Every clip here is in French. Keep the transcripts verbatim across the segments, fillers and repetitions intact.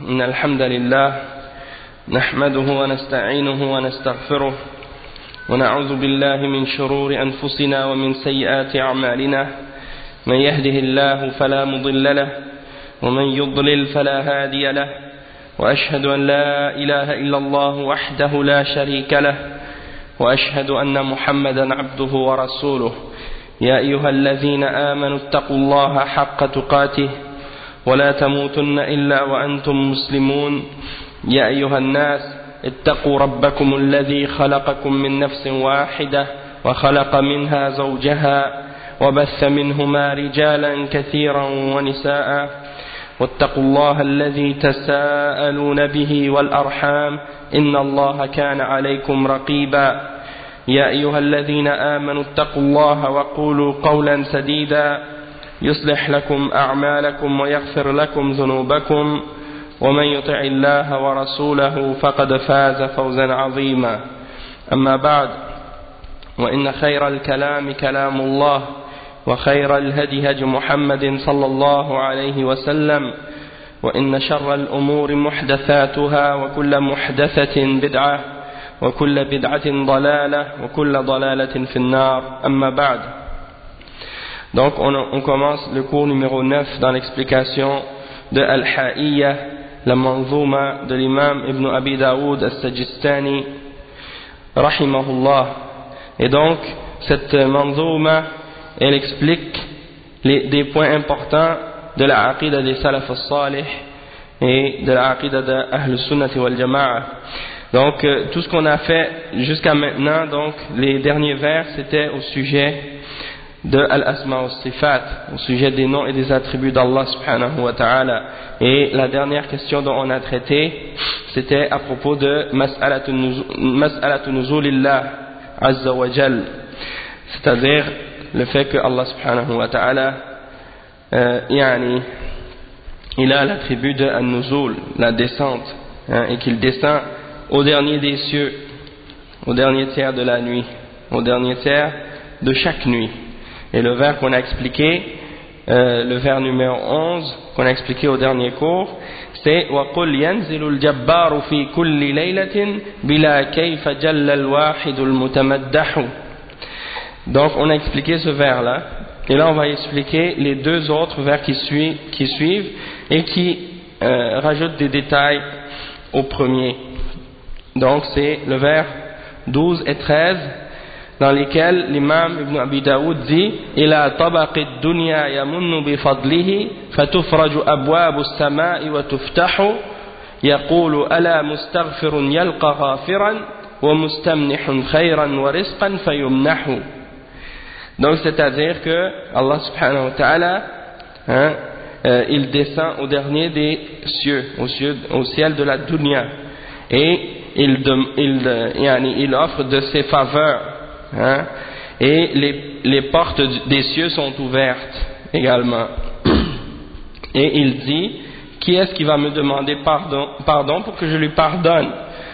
إن الحمد لله نحمده ونستعينه ونستغفره ونعوذ بالله من شرور أنفسنا ومن سيئات أعمالنا من يهده الله فلا مضل له ومن يضلل فلا هادي له وأشهد أن لا إله إلا الله وحده لا شريك له وأشهد أن محمدا عبده ورسوله يا أيها الذين آمنوا اتقوا الله حق تقاته ولا تموتن إلا وأنتم مسلمون يا أيها الناس اتقوا ربكم الذي خلقكم من نفس واحدة وخلق منها زوجها وبث منهما رجالا كثيرا ونساء واتقوا الله الذي تساءلون به والأرحام إن الله كان عليكم رقيبا يا أيها الذين آمنوا اتقوا الله وقولوا قولا سديدا يصلح لكم أعمالكم ويغفر لكم ذنوبكم ومن يطع الله ورسوله فقد فاز فوزا عظيما أما بعد وإن خير الكلام كلام الله وخير الهدي هدي محمد صلى الله عليه وسلم وإن شر الأمور محدثاتها وكل محدثة بدعة وكل بدعة ضلالة وكل ضلالة في النار أما بعد. Donc on, on commence le cours numéro neuf dans l'explication de Al-Ha'iyya, la manzouma de l'imam Ibn Abi Daoud As-Sajistani rahimahullah. Et donc cette manzouma, elle explique les, des points importants de la aqida des salaf as-salih et de la aqida de Ahl Sunnati wal Jama'a. Donc euh, tout ce qu'on a fait jusqu'à maintenant, donc les derniers vers, c'était au sujet de Al-Asma wa Sifat, au sujet des noms et des attributs d'Allah subhanahu wa ta'ala. Et la dernière question dont on a traité, c'était à propos de Mas'alatu Nuzulillah Azza wa Jal, c'est-à-dire le fait que Allah subhanahu wa ta'ala euh, yani, il a l'attribut de An-Nuzul, la descente, hein, et qu'il descend au dernier des cieux, au dernier tiers de la nuit, au dernier tiers de chaque nuit. Et le vers qu'on a expliqué, euh, le vers numéro onze, qu'on a expliqué au dernier cours, c'est وَقُلْ يَنْزِلُ الْجَبَّارُ فِي كُلِّ لَيْلَةٍ بِلَا كَيْفَ جَلَّ الْوَاحِدُ الْمُتَمَدَّحُ. Donc on a expliqué ce vers-là, et là on va expliquer les deux autres vers qui, suivent, qui suivent et qui euh, rajoutent des détails au premier. Donc c'est le vers douze et treize, dans lesquels l'imam Ibn Abi Daoud dit إِلَى طَبَقِ الدُّنْيَا يَمُنُّ بِفَضْلِهِ فَتُفْرَجُ أَبْوَابُ السَّمَاءِ وَتُفْتَحُ يَقُولُ أَلَا مُسْتَغْفِرٌ يَلْقَى غَافِرًا وَمُسْتَمْنِحٌ خَيْرًا وَرِزْقًا فَيُمْنَحُ. Donc c'est-à-dire que Allah subhanahu wa ta'ala, hein, euh, il descend au dernier des cieux, au ciel, au ciel de la dunya, et il, de, il, yani, il offre de ses faveurs, hein, et les, les portes des cieux sont ouvertes également. Et il dit, qui est-ce qui va me demander pardon, pardon pour que je lui pardonne,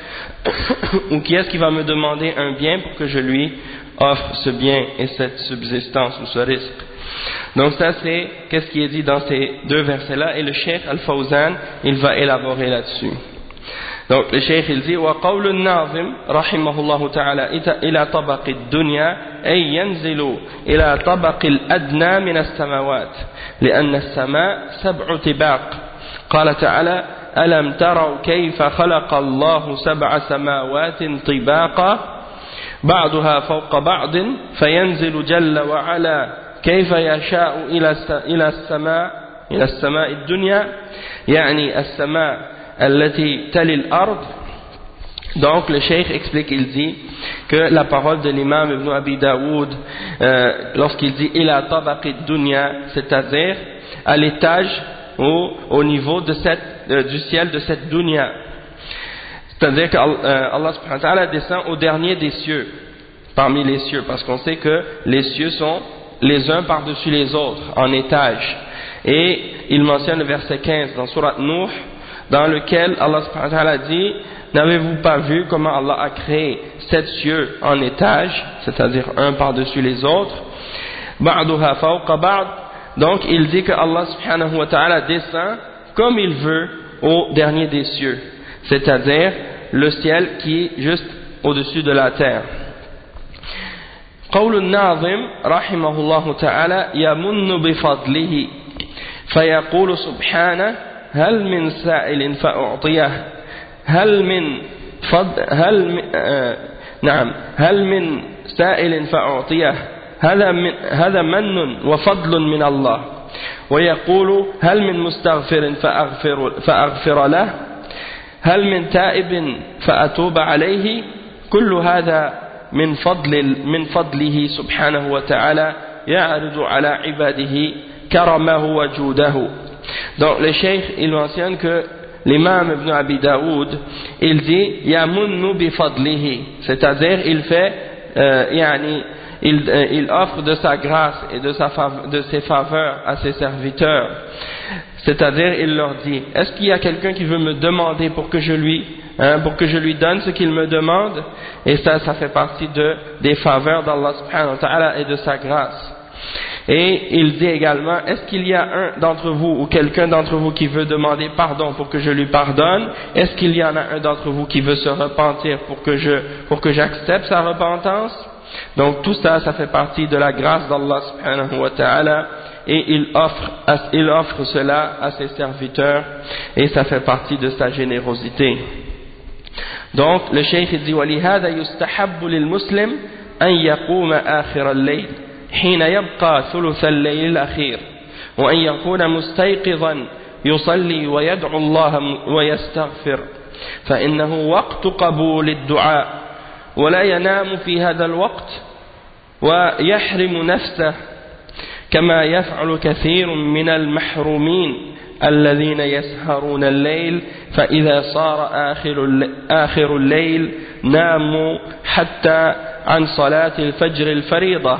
ou qui est-ce qui va me demander un bien pour que je lui offre ce bien et cette subsistance ou ce risque. Donc ça c'est qu'est-ce qui est dit dans ces deux versets-là, et le Cheikh Al-Fawzan il va élaborer là-dessus. Donc le Cheikh il dit وقول الناظم رحمه الله تعالى إلى طبق الدنيا أي ينزل إلى طبق الأدنى من السماوات لأن السماء سبع طباق. قال تعالى ألم تروا كيف خلق الله سبع سماوات طباقا بعضها فوق بعض فينزل جل وعلا كيف يشاء إلى السماء إلى السماء الدنيا يعني السماء التي تلي الأرض. Donc le cheikh explique, il dit que la parole de l'imam Ibn Abi Daoud, euh, lorsqu'il dit ila tabaqi dunya, c'est-à-dire à l'étage au, au niveau de cette, euh, du ciel de cette dunya, c'est-à-dire qu'Allah subhanahu wa ta'ala descend au dernier des cieux, parmi les cieux, parce qu'on sait que les cieux sont les uns par-dessus les autres, en étage. Et il mentionne le verset quinze dans Surat Nuh, dans lequel Allah subhanahu wa ta'ala dit n'avez-vous pas vu comment Allah a créé sept cieux en étage, c'est-à-dire un par-dessus les autres, ba'duha fawqa ba'd. Donc il dit que Allah subhanahu wa ta'ala descend comme il veut au dernier des cieux, c'est-à-dire le ciel qui est juste au-dessus de la terre. قول الناظم رحمه الله تعالى يمن بفضله فيقول سبحانه هل من سائل فأعطيه هل من فضل هل آه نعم هل من سائل فأعطيه هذا من هذا من وفضل من الله ويقول هل من مستغفر فأغفر, فأغفر له هل من تائب فأتوب عليه كل هذا من فضل من فضله سبحانه وتعالى يعرض على عباده كرمه وجوده. Donc le cheikh il mentionne que l'imam Ibn Abi Daoud il dit yamunnu bi fadlihi, c'est-à-dire il fait euh, yani, il, euh, il offre de sa grâce et de, sa faveur, de ses faveurs à ses serviteurs, c'est-à-dire il leur dit est-ce qu'il y a quelqu'un qui veut me demander pour que je lui Hein, pour que je lui donne ce qu'il me demande, et ça, ça fait partie de, des faveurs d'Allah subhanahu wa ta'ala et de sa grâce. Et il dit également, est-ce qu'il y a un d'entre vous ou quelqu'un d'entre vous qui veut demander pardon pour que je lui pardonne? Est-ce qu'il y en a un d'entre vous qui veut se repentir pour que je, pour que j'accepte sa repentance? Donc tout ça, ça fait partie de la grâce d'Allah subhanahu wa ta'ala, et il offre, il offre cela à ses serviteurs, et ça fait partie de sa générosité. Donc le cheikh dit ولهذا يستحب للمسلم أن يقوم آخر الليل حين يبقى ثلث الليل الأخير وأن يكون مستيقظا يصلي ويدعو الله ويستغفر فإنه وقت قبول الدعاء ولا ينام في هذا الوقت ويحرم نفسه كما يفعل كثير من المحرومين الذين يسهرون الليل فإذا صار آخر آخر الليل ناموا حتى عن صلاة الفجر الفريضة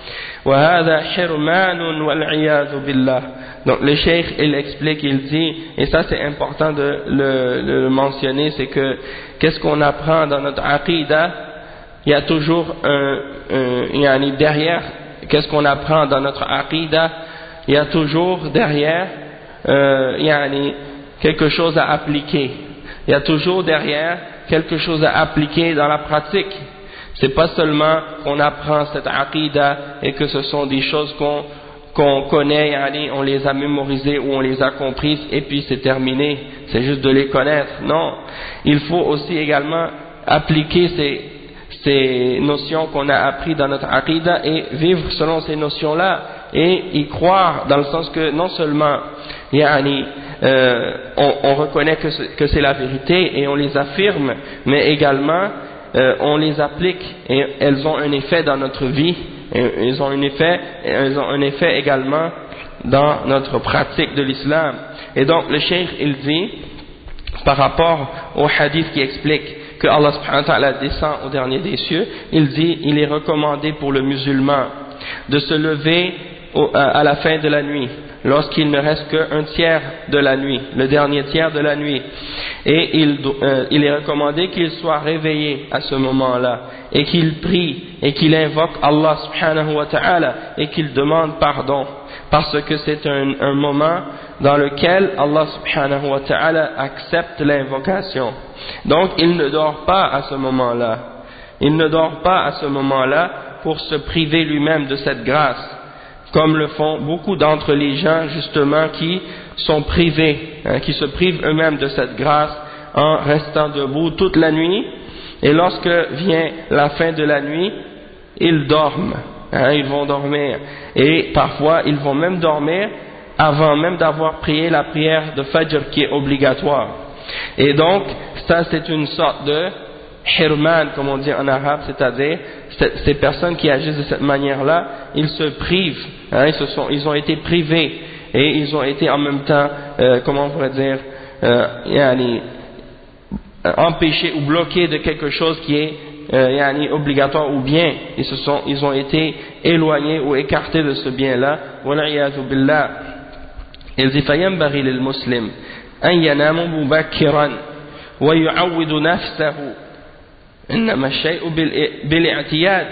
وهذا حرمان والعياذ بالله. Donc le cheikh il explique, il dit, et ça c'est important de le, de le mentionner, c'est que qu'est-ce qu'on apprend dans notre aqidah, il y a toujours un, un yani derrière, qu'est-ce qu'on apprend dans notre aqidah, il y a toujours derrière Euh, yani, quelque chose à appliquer. Il y a toujours derrière quelque chose à appliquer dans la pratique. C'est pas seulement qu'on apprend cette aqidah et que ce sont des choses qu'on qu'on connaît, yani, on les a mémorisées ou on les a comprises et puis c'est terminé. C'est juste de les connaître. Non. Il faut aussi également appliquer ces, ces notions qu'on a apprises dans notre aqidah et vivre selon ces notions-là et y croire, dans le sens que non seulement Yani, euh, on, on reconnaît que c'est, que c'est la vérité et on les affirme, mais également euh, on les applique et elles ont un effet dans notre vie, et elles ont un effet, elles ont un effet également dans notre pratique de l'islam. Et donc le cheikh il dit par rapport au hadith qui explique que Allah subhanahu wa ta'ala descend au dernier des cieux, il dit il est recommandé pour le musulman de se lever au, à, à la fin de la nuit, lorsqu'il ne reste qu'un tiers de la nuit, le dernier tiers de la nuit, et il, euh, il est recommandé qu'il soit réveillé à ce moment-là, et qu'il prie, et qu'il invoque Allah subhanahu wa ta'ala, et qu'il demande pardon, parce que c'est un, un moment dans lequel Allah subhanahu wa ta'ala accepte l'invocation. Donc il ne dort pas à ce moment-là, il ne dort pas à ce moment-là pour se priver lui-même de cette grâce, comme le font beaucoup d'entre les gens justement qui sont privés, hein, qui se privent eux-mêmes de cette grâce en restant debout toute la nuit, et lorsque vient la fin de la nuit, ils dorment, hein, ils vont dormir, et parfois ils vont même dormir avant même d'avoir prié la prière de Fajr qui est obligatoire. Et donc ça c'est une sorte de hirman, comme on dit en arabe, c'est-à-dire ces personnes qui agissent de cette manière-là, ils se privent, hein, ils, se sont, ils ont été privés et ils ont été en même temps, euh, comment on pourrait dire, euh, yani, empêchés ou bloqués de quelque chose qui est euh, yani, obligatoire, ou bien ils, se sont, ils ont été éloignés ou écartés de ce bien-là. Wal'iyadhu billah. Il dit فينبغي للمسلم أن ينام مبكرا ويعود نفسه إنما الشيء بالاعتياد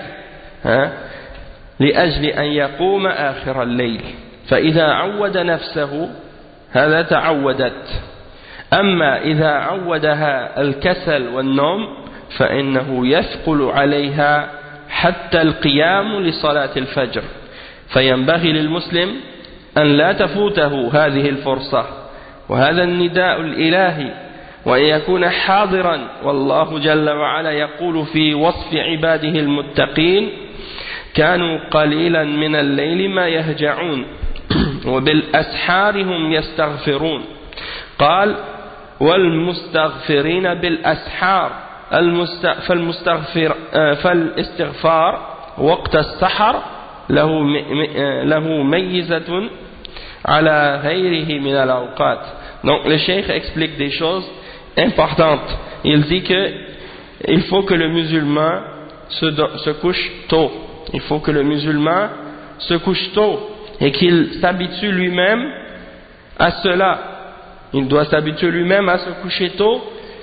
لأجل أن يقوم آخر الليل فإذا عود نفسه هذا تعودت أما إذا عودها الكسل والنوم فإنه يثقل عليها حتى القيام لصلاة الفجر فينبغي للمسلم أن لا تفوته هذه الفرصة وهذا النداء الإلهي وأن يكون حاضرا والله جل وعلا يقول في وصف عباده المتقين كانوا قليلا من الليل ما يهجعون وبالأسحار هم يستغفرون قال والمستغفرين بالأسحار فالمستغفر فالاستغفار وقت السحر له له ميزة على غيره من الأوقات. Donc le cheikh explique des choses importantes. Il dit que il faut que le musulman se, se couche tôt. Il faut que le musulman se couche tôt et qu'il s'habitue lui-même à cela. Il doit s'habituer lui-même à se coucher tôt.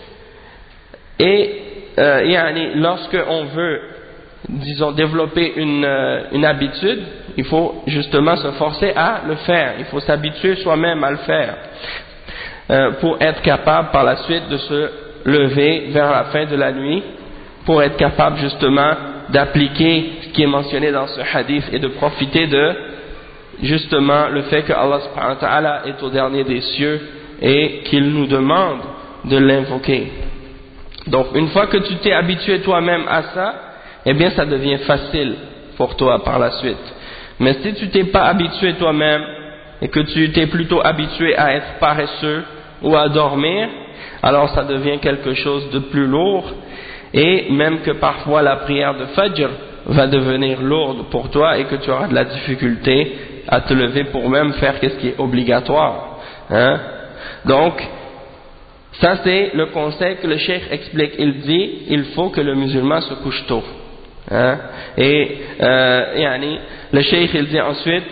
Et euh, yani, lorsque on veut, disons, développer une, euh, une habitude, il faut justement se forcer à le faire. Il faut s'habituer soi-même à le faire euh, pour être capable par la suite de se lever vers la fin de la nuit, pour être capable justement d'appliquer ce qui est mentionné dans ce hadith et de profiter de justement le fait que Allah subhanahu wa ta'ala est au dernier des cieux et qu'il nous demande de l'invoquer. Donc une fois que tu t'es habitué toi-même à ça, eh bien ça devient facile pour toi par la suite. Mais si tu t'es pas habitué toi-même et que tu t'es plutôt habitué à être paresseux ou à dormir, alors ça devient quelque chose de plus lourd et même que parfois la prière de Fajr va devenir lourde pour toi et que tu auras de la difficulté à te lever pour même faire ce qui est obligatoire. Hein? Donc ça c'est le conseil que le cheikh explique. Il dit il faut que le musulman se couche tôt. Hein? Et euh, yani, le cheikh il dit ensuite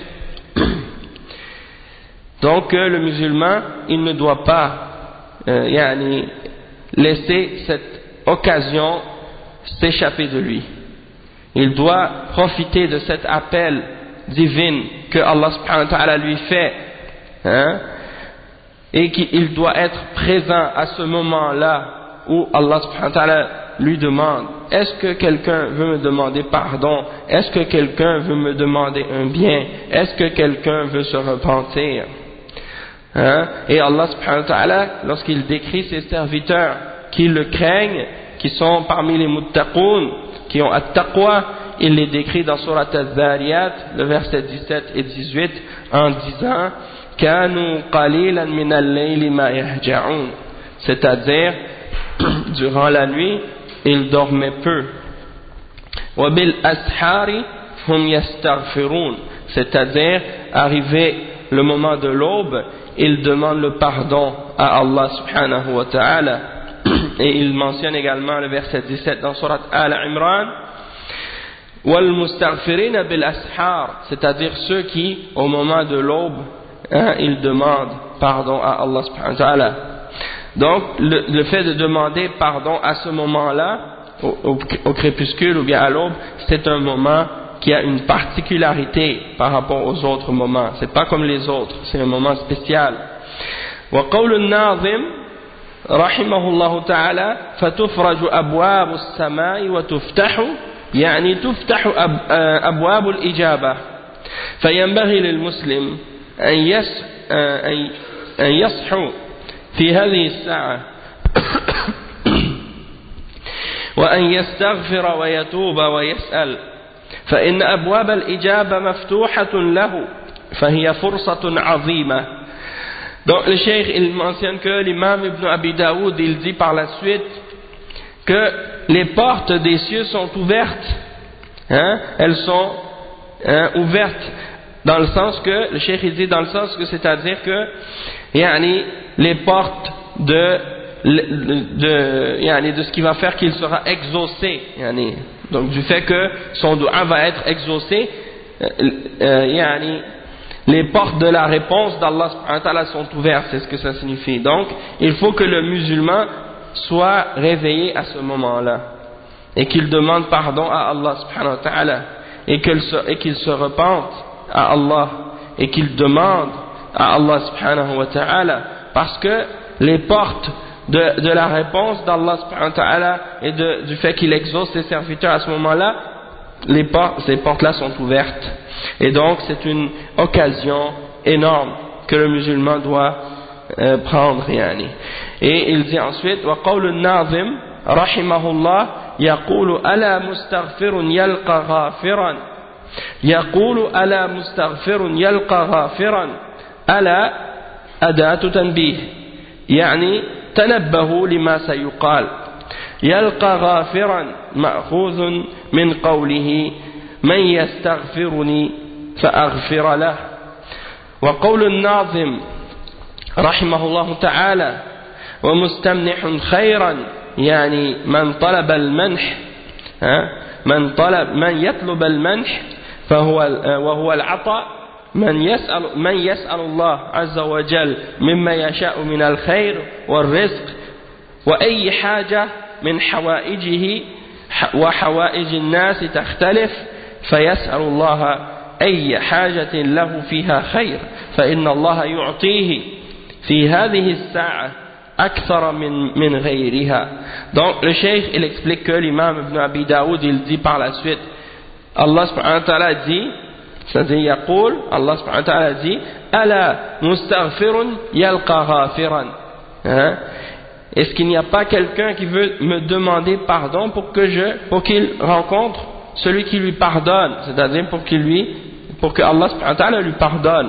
donc que le musulman il ne doit pas euh, yani, laisser cette occasion s'échapper de lui. Il doit profiter de cet appel divin que Allah subhanahu wa ta'ala lui fait, hein? Et qu'il doit être présent à ce moment-là où Allah subhanahu wa ta'ala lui demande est-ce que quelqu'un veut me demander pardon, est-ce que quelqu'un veut me demander un bien, est-ce que quelqu'un veut se repentir, hein? Et Allah subhanahu wa ta'ala lorsqu'il décrit ses serviteurs qui le craignent, qui sont parmi les muttaqoun, qui ont at-taqwa, il les décrit dans Surat al-Dhariyat, le verset dix-sept et dix-huit, en disant Kanu qalilan min al-layli ma yahja'un, c'est-à-dire durant la nuit ils dormaient peu. Wa bil ashari hum yastaghfirun, c'est-à-dire arrivé le moment de l'aube ils demandent le pardon à Allah subhanahu wa ta'ala. Et il mentionne également le verset dix-sept dans Surat Al-Imran wal mustaghfirina bil ashar, c'est-à-dire ceux qui au moment de l'aube hein, ils demandent pardon à Allah subhanahu wa ta'ala. Donc le, le fait de demander pardon à ce moment-là au, au, au crépuscule ou bien à l'aube, c'est un moment qui a une particularité par rapport aux autres moments. C'est pas comme les autres, c'est un moment spécial. Wa qawlu an-nazim رحمه الله تعالى فتفرج أبواب السماء وتفتح يعني تفتح أب أبواب الإجابة فينبغي للمسلم أن يس أن يصحو في هذه الساعة وأن يستغفر ويتوب ويسأل فإن أبواب الإجابة مفتوحة له فهي فرصة عظيمة. Donc le cheikh il mentionne que l'imam Ibn Abi Daoud il dit par la suite que les portes des cieux sont ouvertes, hein, elles sont hein, ouvertes dans le sens que le cheikh il dit dans le sens que c'est-à-dire que yani, les portes de de, de, yani, de ce qui va faire qu'il sera exaucé, yani, donc du fait que son dua va être exaucé, euh, euh, yani, les portes de la réponse d'Allah subhanahu wa ta'ala sont ouvertes, c'est ce que ça signifie. Donc, il faut que le musulman soit réveillé à ce moment-là et qu'il demande pardon à Allah subhanahu wa ta'ala et qu'il se, et qu'il se repente à Allah et qu'il demande à Allah subhanahu wa ta'ala, parce que les portes de, de la réponse d'Allah subhanahu wa ta'ala et de, du fait qu'il exauce ses serviteurs à ce moment-là, les portes, ces portes-là sont ouvertes. Et donc c'est une occasion énorme que le musulman doit euh, prendre. Yani. Et il dit ensuite وقول الناظم رحمه الله يقول ألا مستغفر يلقى غافرا يقول ألا مستغفر يلقى غافرا ألا أداة تنبيه يعني تنبهوا لما سيقال يلقى غافرا مأخوذ من قوله من يستغفرني فأغفر له. وقول الناظم رحمه الله تعالى ومستمنح خيرا يعني من طلب المنح من طلب من يطلب المنح فهو وهو العطاء من يسأل من يسأل الله عز وجل مما يشاء من الخير والرزق وأي حاجة من حوائجه وحوائج الناس تختلف فيسأل الله أي حاجة له فيها خير فإن الله يعطيه في هذه الساعة أكثر من من غيرها. Donc le cheikh il explique que l'imam Ibn Abi Daoud il dit par la suite Allah subhanahu wa ta'ala dit, c'est-à-dire yaqul, Allah subhanahu wa ta'ala dit ala mustaghfirun yalqa ghafiran. Hein? Est-ce qu'il n'y a pas quelqu'un qui veut me demander pardon pour que je pour qu'il rencontre celui qui lui pardonne, c'est-à-dire pour qu'il lui pour que Allah subhanahu wa ta'ala lui pardonne.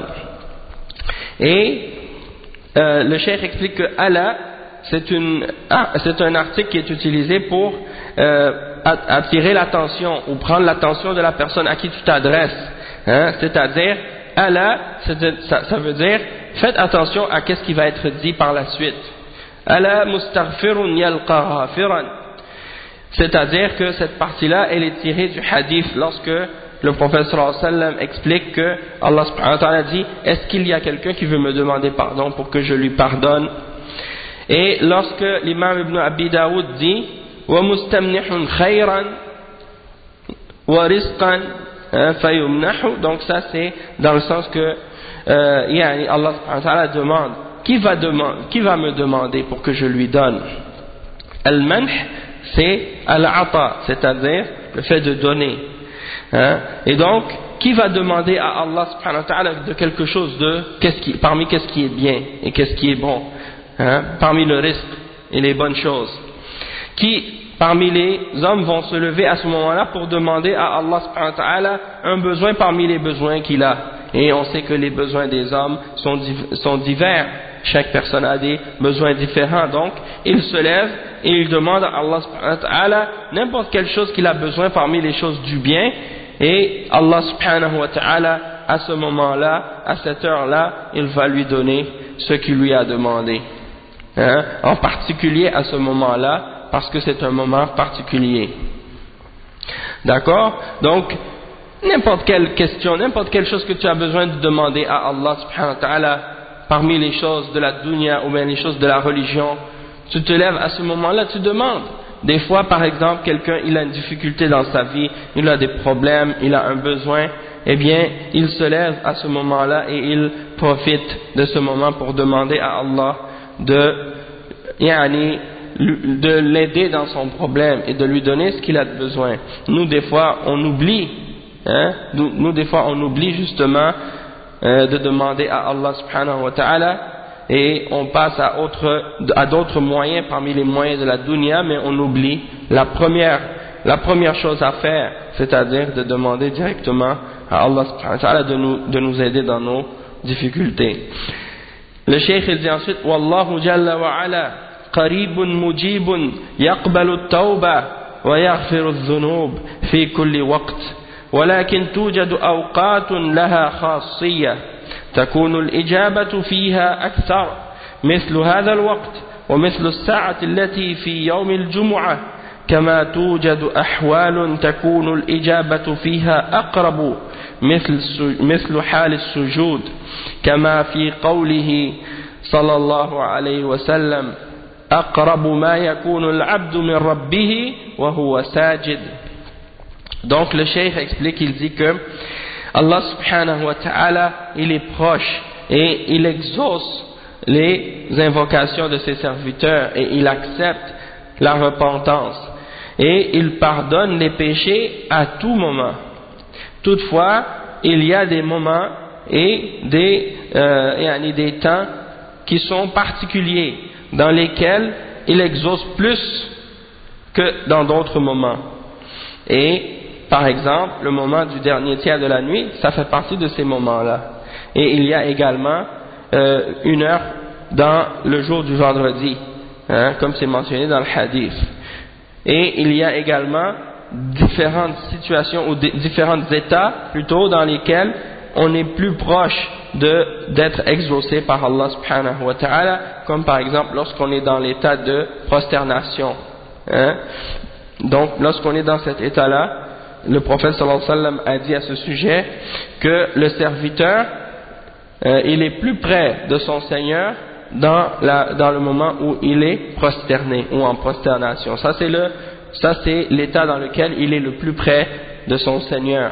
Et euh, le cheikh explique que Allah c'est une ah, c'est un article qui est utilisé pour euh, attirer l'attention ou prendre l'attention de la personne à qui tu t'adresses, hein? C'est-à-dire Allah, ça, ça veut dire faites attention à qu'est-ce qui va être dit par la suite. Allah mustaghfirun yalqa ghafiran, c'est-à-dire que cette partie-là elle est tirée du hadith lorsque le prophète sallallahu alayhi wa sallam explique que Allah subhanahu wa ta'ala dit est-ce qu'il y a quelqu'un qui veut me demander pardon pour que je lui pardonne. Et lorsque l'imam Ibn Abi Daoud dit وَمُسْتَمْنِحٌ خَيْرًا وَرِزْقًا فَيُمْنَحُ, donc ça c'est dans le sens que euh, yani Allah subhanahu wa ta'ala demande qui va, demander, qui va me demander pour que je lui donne. Al-manh c'est al-ata, c'est-à-dire le fait de donner, hein? Et donc qui va demander à Allah subhanahu wa ta'ala de quelque chose de qu'est-ce qui, parmi qu'est-ce qui est bien et qu'est-ce qui est bon, hein? Parmi le risque et les bonnes choses. Qui parmi les hommes vont se lever à ce moment-là pour demander à Allah subhanahu wa ta'ala un besoin parmi les besoins qu'il a. Et on sait que les besoins des hommes sont, sont divers, chaque personne a des besoins différents, donc il se lève et il demande à Allah subhanahu wa ta'ala n'importe quelle chose qu'il a besoin parmi les choses du bien, et Allah subhanahu wa ta'ala à ce moment-là, à cette heure-là, il va lui donner ce qu'il lui a demandé, hein? En particulier à ce moment-là, parce que c'est un moment particulier. D'accord? Donc, n'importe quelle question, n'importe quelle chose que tu as besoin de demander à Allah subhanahu wa ta'ala, parmi les choses de la dunya ou bien les choses de la religion, tu te lèves à ce moment-là, tu demandes. Des fois, par exemple, quelqu'un, il a une difficulté dans sa vie, il a des problèmes, il a un besoin, eh bien, il se lève à ce moment-là et il profite de ce moment pour demander à Allah de, yani, de l'aider dans son problème et de lui donner ce qu'il a besoin. Nous des fois on oublie, hein, nous, nous des fois on oublie justement euh, de demander à Allah subhanahu wa ta'ala et on passe à, autre, à d'autres moyens parmi les moyens de la dunya, mais on oublie la première, la première chose à faire, c'est-à-dire de demander directement à Allah subhanahu wa ta'ala de nous, de nous aider dans nos difficultés. Le cheikh il dit ensuite Wallahu jalla wa ala قريب مجيب يقبل التوبة ويغفر الذنوب في كل وقت ولكن توجد أوقات لها خاصية تكون الإجابة فيها أكثر مثل هذا الوقت ومثل الساعة التي في يوم الجمعة كما توجد أحوال تكون الإجابة فيها أقرب مثل مثل حال السجود كما في قوله صلى الله عليه وسلم أقرب ما يكون العبد من ربه وهو ساجد. Donc le cheikh explique, il dit que Allah subhanahu wa ta'ala il est proche et il exauce les invocations de ses serviteurs et il accepte la repentance et il pardonne les péchés à tout moment. Toutefois, il y a des moments et des, euh, des temps qui sont particuliers dans lesquels il exauce plus que dans d'autres moments. Et par exemple, le moment du dernier tiers de la nuit, ça fait partie de ces moments-là. Et il y a également euh, une heure dans le jour du vendredi, hein, comme c'est mentionné dans le hadith. Et il y a également différentes situations ou différents états plutôt dans lesquels on est plus proche de d'être exaucé par Allah subhanahu wa ta'ala, comme par exemple lorsqu'on est dans l'état de prosternation, hein. Donc lorsqu'on est dans cet état-là, le prophète sallallahu alayhi wa sallam a dit à ce sujet que le serviteur euh, il est plus près de son Seigneur dans, la, dans le moment où il est prosterné ou en prosternation. Ça c'est le Ça, c'est l'état dans lequel il est le plus près de son Seigneur.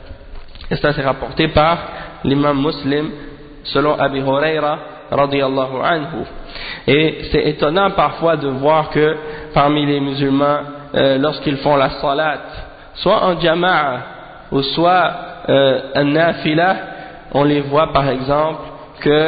Et ça, c'est rapporté par l'imam Muslim, selon Abi Huraira, radiyallahu anhu. Et c'est étonnant parfois de voir que parmi les musulmans, euh, lorsqu'ils font la salat, soit en jama'a, ou soit euh, en nafila, on les voit par exemple que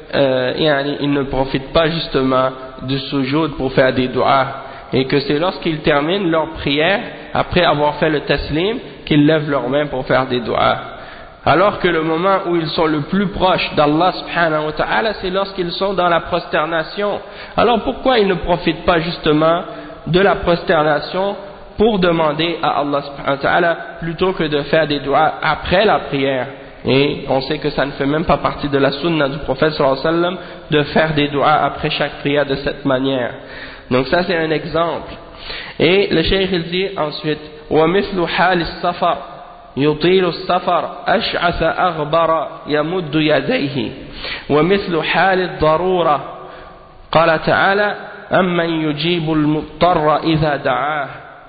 euh, ils ne profitent pas justement du sujoud pour faire des du'as. Et que c'est lorsqu'ils terminent leur prière, après avoir fait le taslim, qu'ils lèvent leurs mains pour faire des du'as. Alors que le moment où ils sont le plus proches d'Allah subhanahu wa ta'ala, c'est lorsqu'ils sont dans la prosternation. Alors pourquoi ils ne profitent pas justement de la prosternation pour demander à Allah subhanahu wa ta'ala plutôt que de faire des du'as après la prière? Et on sait que ça ne fait même pas partie de la sunna du prophète sallallahu alayhi wa sallam de faire des du'as après chaque prière de cette manière. Donc ça c'est un exemple. Et le cheikh il dit ensuite وَمِثْلُ حَالِ السَّفَرِ يُطِيلُ السَّفَرِ أَشْعَثَ أَغْبَرَ يَمُدُّ يَدَيْهِ وَمِثْلُ حَالِ الضَّرُورَةِ قال تعالى أَمَّنْ يُجِيبُ الْمُضْطَرَّ إِذَا دَعَاهُ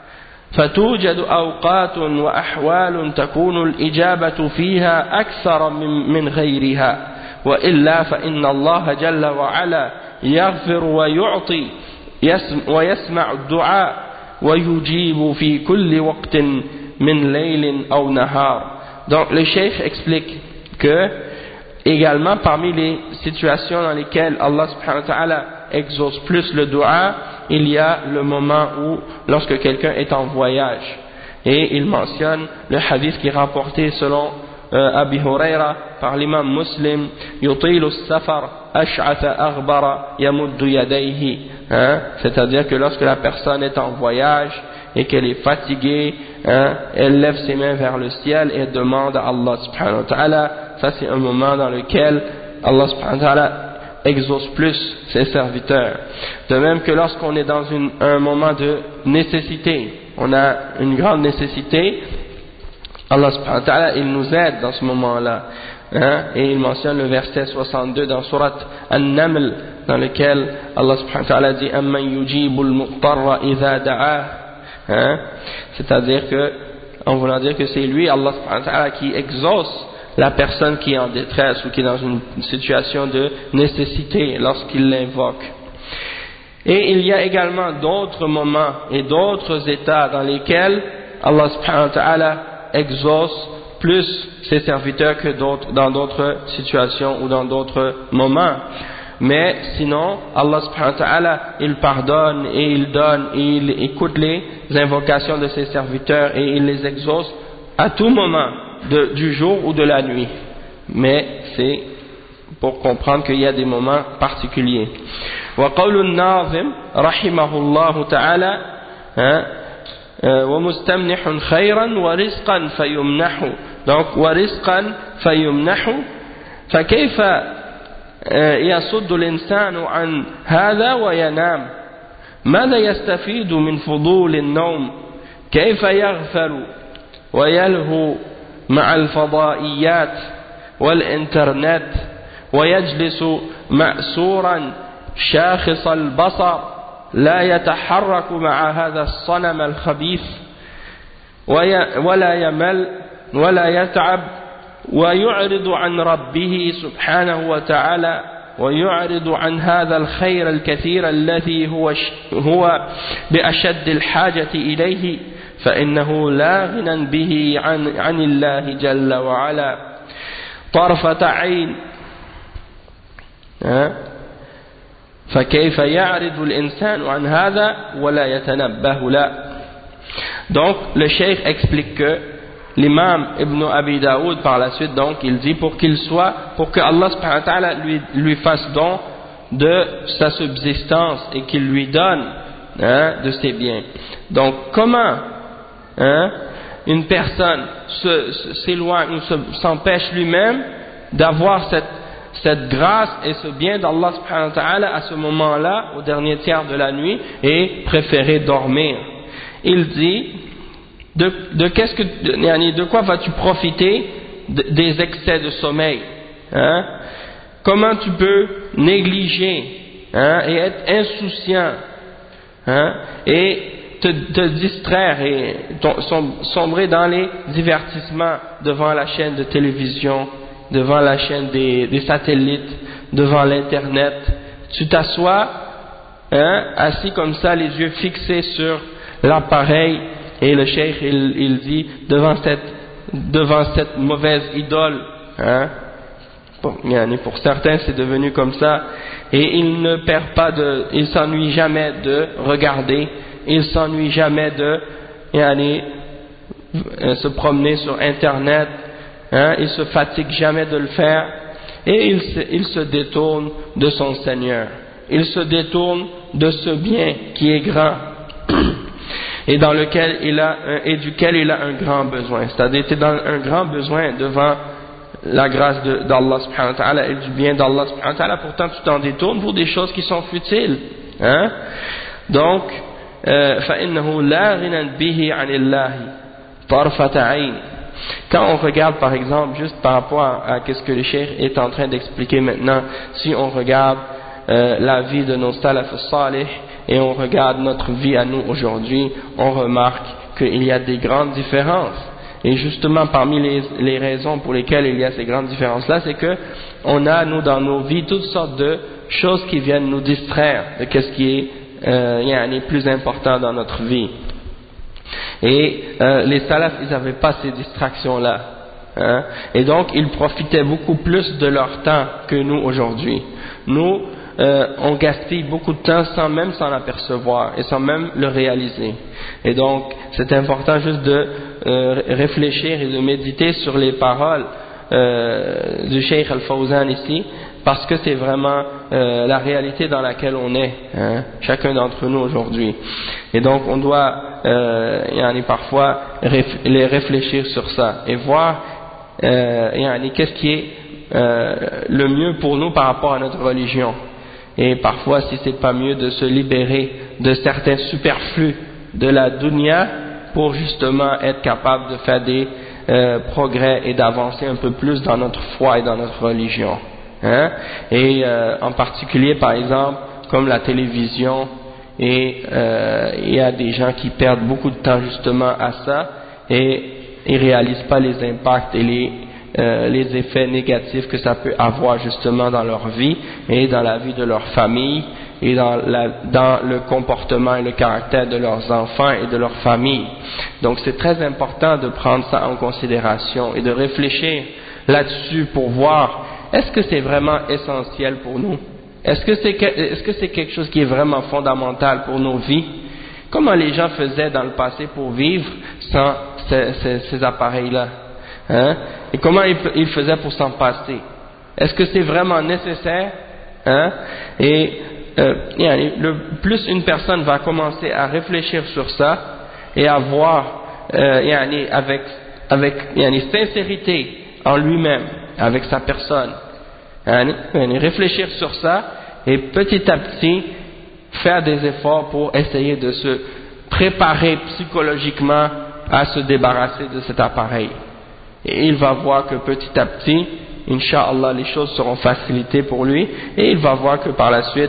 فتوجد أوقات وأحوال تكون الإجابة فيها أكثر من غيرها وإلا فإن الله جل وعلا يغفر ويعطي ويسمع الدعاء ويجيب في كل وقت من ليل أو نهار. Donc le cheikh explique que également parmi les situations dans lesquelles Allah subhanahu wa ta'ala exauce plus le dua, il y a le moment où lorsque quelqu'un est en voyage. Et il mentionne le hadith qui est rapporté selon euh, Abi Huraira par l'imam Muslim, yutilu as-safar ash'atha aghbara yamuddu yadayhi, hein, c'est-à-dire que lorsque la personne est en voyage et qu'elle est fatiguée, hein, elle lève ses mains vers le ciel et demande à Allah subhanahu wa ta'ala. Ça c'est un moment dans lequel Allah subhanahu wa ta'ala exauce plus ses serviteurs. De même que lorsqu'on est dans une, un moment de nécessité, on a une grande nécessité, Allah subhanahu wa ta'ala il nous aide dans ce moment-là, hein, et il mentionne le verset soixante-deux dans surat An-Naml dans lequel Allah subhanahu wa ta'ala dit amman yujibul muqtarra idha da'a, hein, c'est-à-dire que en voulant dire que c'est lui Allah subhanahu wa ta'ala qui exauce la personne qui est en détresse ou qui est dans une situation de nécessité lorsqu'il l'invoque. Et il y a également d'autres moments et d'autres états dans lesquels Allah subhanahu wa ta'ala exauce plus ses serviteurs que d'autres, dans d'autres situations ou dans d'autres moments. Mais sinon, Allah subhanahu wa ta'ala, il pardonne et il donne et il écoute les invocations de ses serviteurs et il les exauce à tout moment de, du jour ou de la nuit. Mais c'est pour comprendre qu'il y a des moments particuliers. وقول الناظم رحمه الله تعالى ومستمنح خيرا ورزقا فيمنح. Donc ورزقا فيمنح فكيف يصد الإنسان عن هذا وينام؟ ماذا يستفيد من فضول النوم؟ كيف يغفل ويلهو مع الفضائيات والإنترنت ويجلس مأسورا شاخص البصر لا يتحرك مع هذا الصنم الخبيث ولا يمل ولا يتعب ويعرض عن ربه سبحانه وتعالى ويعرض عن هذا الخير الكثير الذي هو هو بأشد الحاجة إليه فإنه لا غنى به عن عن الله جل وعلا طرفة عين فكيف يعرض الإنسان عن هذا ولا يتنبه له. Donc le cheikh explique que l'imam Ibn Abi Daoud par la suite, donc il dit pour qu'il soit, pour que Allah subhanahu wa ta'ala lui, lui fasse don de sa subsistance et qu'il lui donne hein, de ses biens. Donc comment hein, une personne se, se, s'éloigne ou se, s'empêche lui-même d'avoir cette, cette grâce et ce bien d'Allah subhanahu wa ta'ala à ce moment-là, au dernier tiers de la nuit, et préférer dormir. Il dit de, de, qu'est-ce que, de, de quoi vas-tu profiter de, des excès de sommeil hein? Comment tu peux négliger hein, et être insouciant hein, et te, te distraire et sombrer dans les divertissements devant la chaîne de télévision, devant la chaîne des, des satellites, devant l'internet. Tu t'assois hein, assis comme ça, les yeux fixés sur l'appareil, et le cheikh il, il dit devant cette, devant cette mauvaise idole hein, pour, pour certains c'est devenu comme ça, et il ne perd pas de, il s'ennuie jamais de regarder, il s'ennuie jamais de yani, se promener sur internet hein, il se fatigue jamais de le faire, et il se, il se détourne de son Seigneur, il se détourne de ce bien qui est grand et dans lequel il a et duquel il a un grand besoin, c'est-à-dire qu'il est dans un grand besoin devant la grâce de, d'Allah subhanahu wa ta'ala et du bien d'Allah subhanahu wa ta'ala, pourtant tu t'en détournes pour des choses qui sont futiles hein? Donc فإنه لا غنى به عن الله طرفة عين. Quand on regarde par exemple, juste par rapport à, à ce que le cheikh est en train d'expliquer maintenant, si on regarde euh, la vie de nos salaf salih et on regarde notre vie à nous aujourd'hui, on remarque qu'il y a des grandes différences. Et justement, parmi les, les raisons pour lesquelles il y a ces grandes différences-là, c'est que on a, nous, dans nos vies, toutes sortes de choses qui viennent nous distraire de ce qui est euh, plus important dans notre vie. Et euh, les salafs, ils n'avaient pas ces distractions-là. Hein? Et donc, ils profitaient beaucoup plus de leur temps que nous aujourd'hui. Nous, Euh, on gaspille beaucoup de temps sans même s'en apercevoir et sans même le réaliser. Et donc c'est important juste de euh, réfléchir et de méditer sur les paroles euh, du Cheikh Al-Fawzan ici, parce que c'est vraiment euh, la réalité dans laquelle on est hein, chacun d'entre nous aujourd'hui. Et donc on doit euh, yani parfois réf- les réfléchir sur ça et voir euh, yani qu'est-ce qui est euh, le mieux pour nous par rapport à notre religion. Et parfois, si c'est pas mieux de se libérer de certains superflus de la dunya pour justement être capable de faire des euh, progrès et d'avancer un peu plus dans notre foi et dans notre religion. Hein? Et euh, en particulier, par exemple, comme la télévision, et euh, il y a des gens qui perdent beaucoup de temps justement à ça et ils réalisent pas les impacts et les Euh, les effets négatifs que ça peut avoir justement dans leur vie et dans la vie de leur famille et dans, la, dans le comportement et le caractère de leurs enfants et de leur famille. Donc c'est très important de prendre ça en considération et de réfléchir là-dessus pour voir est-ce que c'est vraiment essentiel pour nous, est-ce que c'est, est-ce que c'est quelque chose qui est vraiment fondamental pour nos vies, comment les gens faisaient dans le passé pour vivre sans ces, ces, ces appareils-là. Hein? Et comment il faisait pour s'en passer? Est-ce que c'est vraiment nécessaire? Hein? Et euh, le plus une personne va commencer à réfléchir sur ça et à voir euh, avec, avec sincérité en lui-même, avec sa personne, hein? Réfléchir sur ça et petit à petit faire des efforts pour essayer de se préparer psychologiquement à se débarrasser de cet appareil. Et il va voir que petit à petit, Inch'Allah, les choses seront facilitées pour lui, et il va voir que par la suite,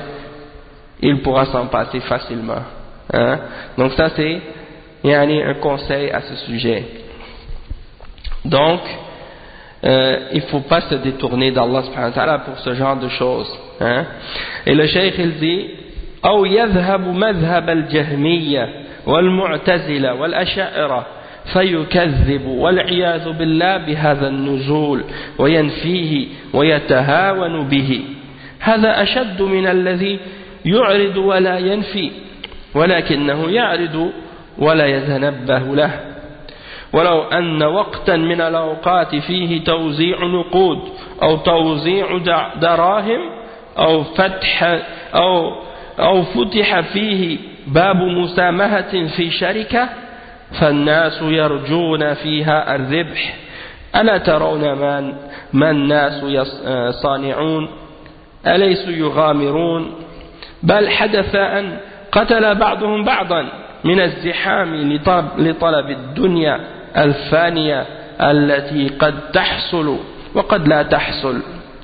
il pourra s'en passer facilement. Hein? Donc ça c'est yani, un conseil à ce sujet. Donc, euh, il ne faut pas se détourner d'Allah subhanahu wa ta'ala pour ce genre de choses. Hein? Et le cheikh il dit أو يذهب مذهب الجهمية والمعتزلة والأشاعرة فيكذب والعياذ بالله بهذا النزول وينفيه ويتهاون به هذا أشد من الذي يعرض ولا ينفي ولكنه يعرض ولا يتنبه له ولو أن وقتا من الأوقات فيه توزيع نقود أو توزيع دراهم أو فتح أو أو فتح فيه باب مسامحة في شركة فالناس يرجون فيها الربح ألا ترون ما ما الناس صانعون أليسوا يغامرون بل حدث أن قتل بعضهم بعضا من الزحام لطلب الدنيا الفانية التي قد تحصل وقد لا تحصل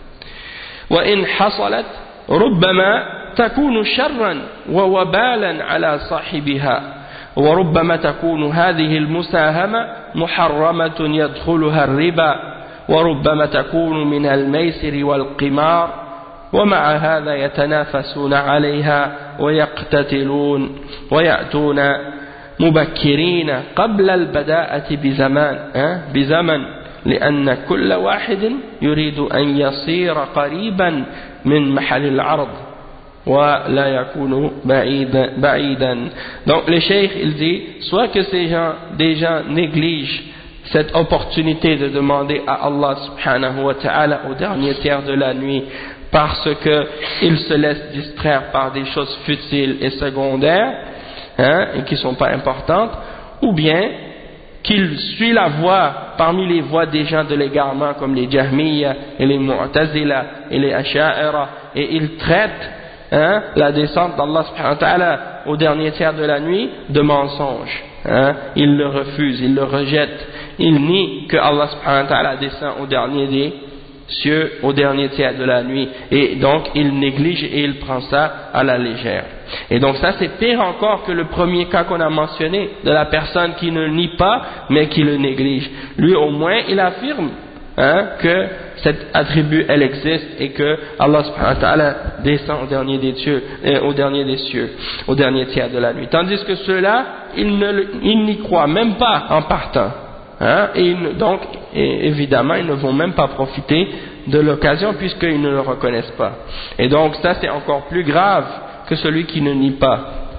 وإن حصلت ربما تكون شرا ووبالا على صاحبها وربما تكون هذه المساهمة محرمة يدخلها الربا وربما تكون من الميسر والقمار ومع هذا يتنافسون عليها ويقتتلون ويأتون مبكرين قبل البداءة بزمان بزمن لأن كل واحد يريد أن يصير قريبا من محل العرض ولا يكون بعيدا بعيدا. Donc le cheikh il dit soit que ces gens des gens négligent cette opportunité de demander à Allah subhanahu wa ta'ala au dernier tiers de la nuit parce que ils se laissent distraire par des choses futiles et secondaires hein, et qui ne sont pas importantes, ou bien qu'il suit la voie parmi les voies des gens de l'égarement comme les Jahmiya et les Mu'tazila et les Asha'ira, et il traite hein, la descente d'Allah subhanahu wa ta'ala au dernier tiers de la nuit de mensonge. Hein, il le refuse, il le rejette, il nie que Allah subhanahu wa ta'ala descend au dernier des cieux, au dernier tiers de la nuit, et donc il néglige et il prend ça à la légère. Et donc ça c'est pire encore que le premier cas qu'on a mentionné, de la personne qui ne nie pas mais qui le néglige. Lui au moins il affirme hein, que cet attribut elle existe et que Allah subhanahu wa ta'ala descend au dernier des cieux, euh, au dernier des cieux, au dernier tiers de la nuit. Tandis que ceux-là, ils ne, ils n'y croient même pas en partant. Hein, et ils, donc, et évidemment, ils ne vont même pas profiter de l'occasion puisqu'ils ne le reconnaissent pas. Et donc, ça c'est encore plus grave que celui qui ne nie pas,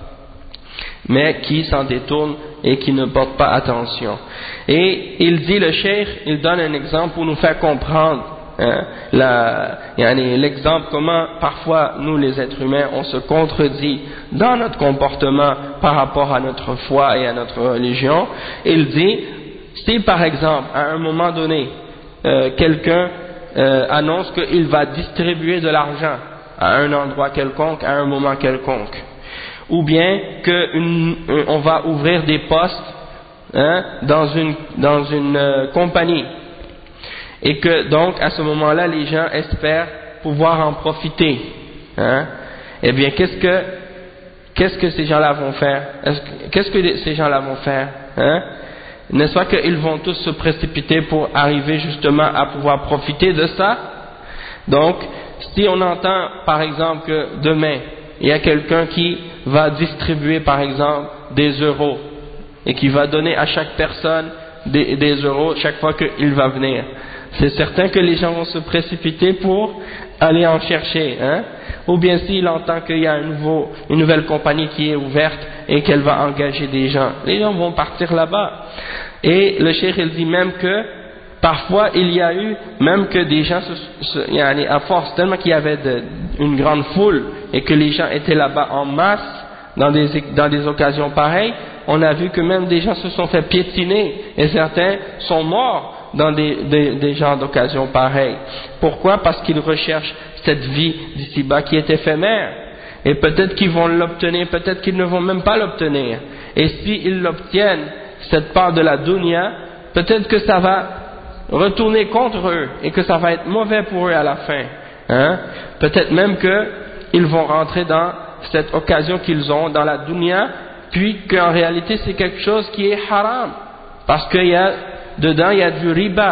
mais qui s'en détourne et qui ne porte pas attention. Et il dit, le cheikh, il donne un exemple pour nous faire comprendre hein, la, yani, l'exemple comment parfois nous les êtres humains on se contredit dans notre comportement par rapport à notre foi et à notre religion. Il dit, si par exemple à un moment donné euh, quelqu'un euh, annonce qu'il va distribuer de l'argent à un endroit quelconque, à un moment quelconque, ou bien qu'on va ouvrir des postes hein, dans une, dans une euh, compagnie, et que donc à ce moment-là les gens espèrent pouvoir en profiter, hein, eh bien qu'est-ce que, qu'est-ce que ces gens-là vont faire? Est-ce que, qu'est-ce que ces gens-là vont faire hein? N'est-ce pas qu'ils vont tous se précipiter pour arriver justement à pouvoir profiter de ça? Donc, si on entend par exemple que demain, il y a quelqu'un qui va distribuer par exemple des euros et qui va donner à chaque personne des, des euros chaque fois qu'il va venir, c'est certain que les gens vont se précipiter pour aller en chercher, hein? Ou bien s'il entend qu'il y a un nouveau, une nouvelle compagnie qui est ouverte et qu'elle va engager des gens, les gens vont partir là-bas. Et le cheikh il dit même que parfois il y a eu même que des gens se, se, à force tellement qu'il y avait de, une grande foule et que les gens étaient là-bas en masse dans des, dans des occasions pareilles, on a vu que même des gens se sont fait piétiner et certains sont morts dans des, des, des genres d'occasions pareilles. Pourquoi? Parce qu'ils recherchent cette vie d'ici-bas qui est éphémère. Et peut-être qu'ils vont l'obtenir, peut-être qu'ils ne vont même pas l'obtenir. Et s'ils l'obtiennent, cette part de la dunya, peut-être que ça va retourner contre eux et que ça va être mauvais pour eux à la fin. Hein? Peut-être même qu'ils vont rentrer dans cette occasion qu'ils ont dans la dunya, puis qu'en réalité c'est quelque chose qui est haram. Parce qu'il y a dedans, il y a du riba.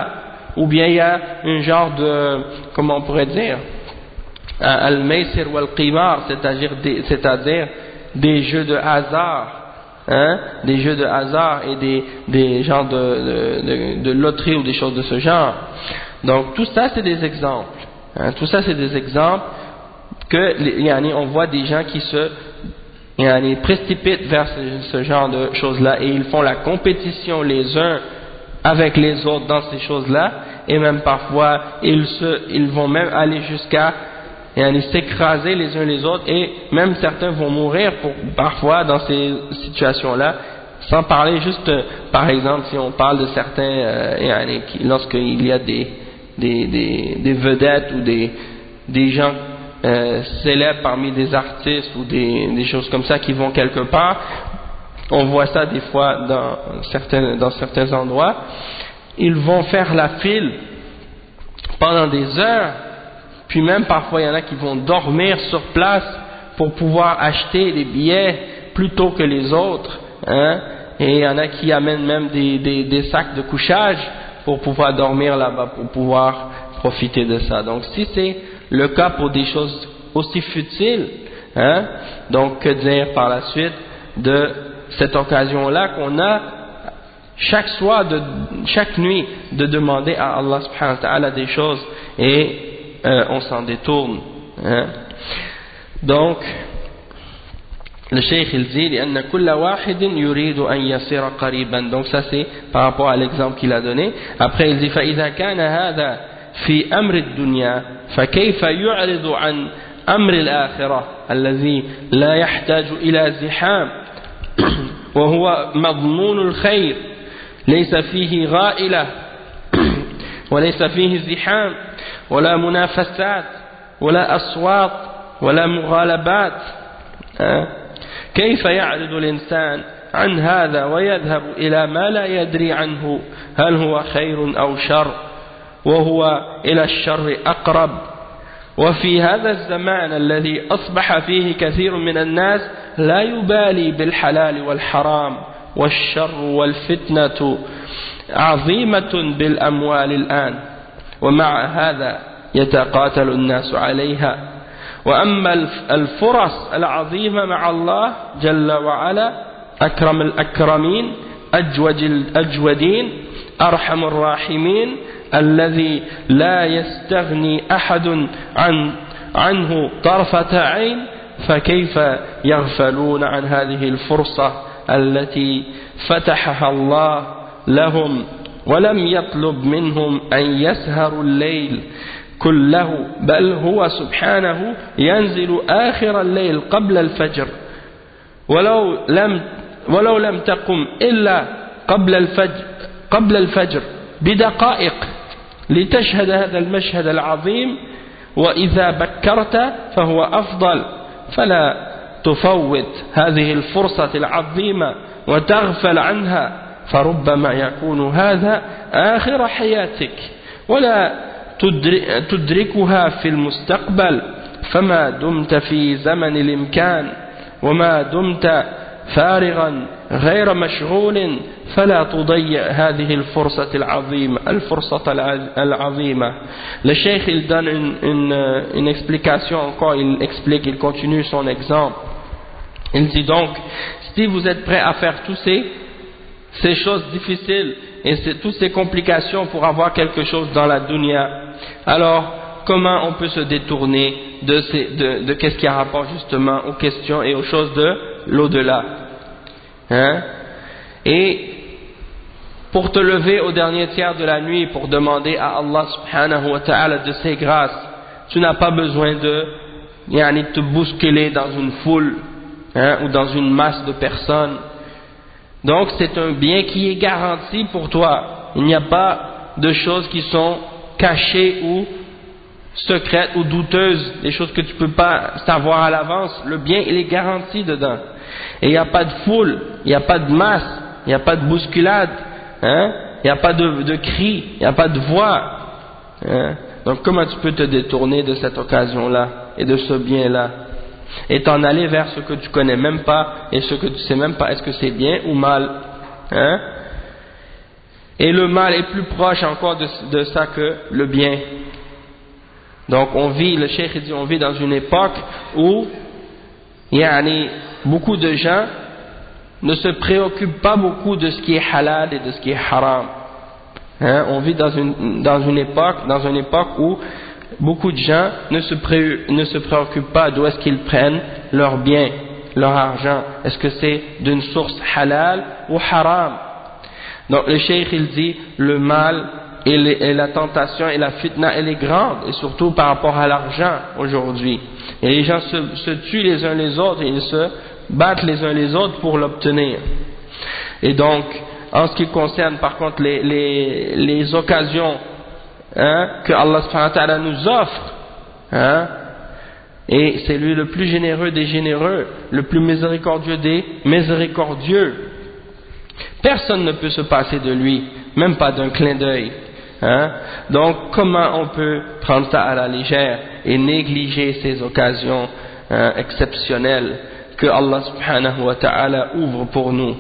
ou bien il y a un genre de, comment on pourrait dire, al-maysir wal-qimar, c'est-à-dire des, c'est-à-dire des jeux de hasard, hein, des jeux de hasard et des, des genres de, de, de, de loterie ou des choses de ce genre. Donc tout ça c'est des exemples, hein, tout ça c'est des exemples que yani, on voit des gens qui se yani, précipitent vers ce, ce genre de choses-là et ils font la compétition les uns avec les autres dans ces choses-là, et même parfois ils, se, ils vont même aller jusqu'à yani, s'écraser les uns les autres, et même certains vont mourir pour, parfois dans ces situations-là, sans parler juste, par exemple, si on parle de certains, euh, yani, lorsqu'il y a des, des, des, des vedettes ou des, des gens euh, célèbres parmi des artistes ou des, des choses comme ça qui vont quelque part, on voit ça des fois dans certains, dans certains endroits, ils vont faire la file pendant des heures, puis même parfois il y en a qui vont dormir sur place pour pouvoir acheter des billets plus tôt que les autres, hein, et il y en a qui amènent même des, des, des sacs de couchage pour pouvoir dormir là-bas, pour pouvoir profiter de ça. Donc si c'est le cas pour des choses aussi futiles, hein, donc que dire par la suite de cette occasion-là qu'on a chaque soir, de, chaque nuit, de demander à Allah subhanahu wa ta'ala des choses et euh, on s'en détourne, hein. Donc le cheikh il dit لأن كل واحد يريد أن يصير قريبا. Donc ça c'est par rapport à l'exemple qu'il a donné. Après il dit فإذا كان هذا في أمر الدنيا فكيف يعرض عن أمر الآخرة الذي لا يحتاج إلى زحام وهو مضمون الخير ليس فيه غائلة وليس فيه زحام ولا منافسات ولا أصوات ولا مغالبات. كيف يعرض الإنسان عن هذا ويذهب إلى ما لا يدري عنه هل هو خير أو شر وهو إلى الشر أقرب. وفي هذا الزمان الذي أصبح فيه كثير من الناس لا يبالي بالحلال والحرام والشر والفتنة عظيمة بالأموال الآن ومع هذا يتقاتل الناس عليها. وأما الفرص العظيمة مع الله جل وعلا أكرم الأكرمين أجود الأجودين أرحم الراحمين الذي لا يستغني أحد عن عنه طرفة عين فكيف يغفلون عن هذه الفرصة التي فتحها الله لهم ولم يطلب منهم أن يسهروا الليل كله بل هو سبحانه ينزل آخر الليل قبل الفجر ولو لم ولو لم تقم إلا قبل الفجر قبل الفجر بدقائق لتشهد هذا المشهد العظيم وإذا بكرت فهو أفضل فلا تفوت هذه الفرصة العظيمة وتغفل عنها فربما يكون هذا آخر حياتك ولا تدركها في المستقبل فما دمت في زمن الإمكان وما دمت فارغا غير مشغول فلا تضيع هذه الفرصة العظيمة الفرصة العظيمة. Le cheikh il donne une, une, une explication encore, il explique, il continue son exemple. Il dit donc, si vous êtes prêts à faire tous ces, ces choses difficiles et ces, toutes ces complications pour avoir quelque chose dans la dunya, alors comment on peut se détourner de, ces, de, de qu'est-ce qui a rapport justement aux questions et aux choses de l'au-delà, hein? Et pour te lever au dernier tiers de la nuit pour demander à Allah subhanahu wa ta'ala de ses grâces, tu n'as pas besoin de yani, te bousculer dans une foule, hein, ou dans une masse de personnes. Donc c'est un bien qui est garanti pour toi. Il n'y a pas de choses qui sont cachées ou secrètes ou douteuses, des choses que tu ne peux pas savoir à l'avance. Le bien il est garanti dedans. Et il n'y a pas de foule, il n'y a pas de masse, il n'y a pas de bousculade, hein? Il n'y a pas de, de cris, il n'y a pas de voix, hein? Donc comment tu peux te détourner de cette occasion-là et de ce bien-là et t'en aller vers ce que tu connais même pas et ce que tu sais même pas est-ce que c'est bien ou mal, hein? et le mal est plus proche encore de, de ça que le bien. Donc on vit, le cheikh dit, on vit dans une époque où yani, beaucoup de gens ne se préoccupent pas beaucoup de ce qui est halal et de ce qui est haram. Hein, on vit dans une, dans une époque, dans une époque où beaucoup de gens ne se, pré, ne se préoccupent pas d'où est-ce qu'ils prennent leur bien, leur argent. Est-ce que c'est d'une source halal ou haram? Donc le cheikh il dit le mal et, les, et la tentation et la fitna elle est grande, et surtout par rapport à l'argent aujourd'hui. Et les gens se, se tuent les uns les autres et ils se battent les uns les autres pour l'obtenir. Et donc en ce qui concerne par contre les, les, les occasions hein, que Allah subhanahu wa ta'ala nous offre, hein, et c'est lui le plus généreux des généreux, le plus miséricordieux des miséricordieux. Personne ne peut se passer de lui, même pas d'un clin d'œil. Hein? Donc comment on peut prendre ça à la légère et négliger ces occasions hein, exceptionnelles que Allah subhanahu wa ta'ala ouvre pour nous?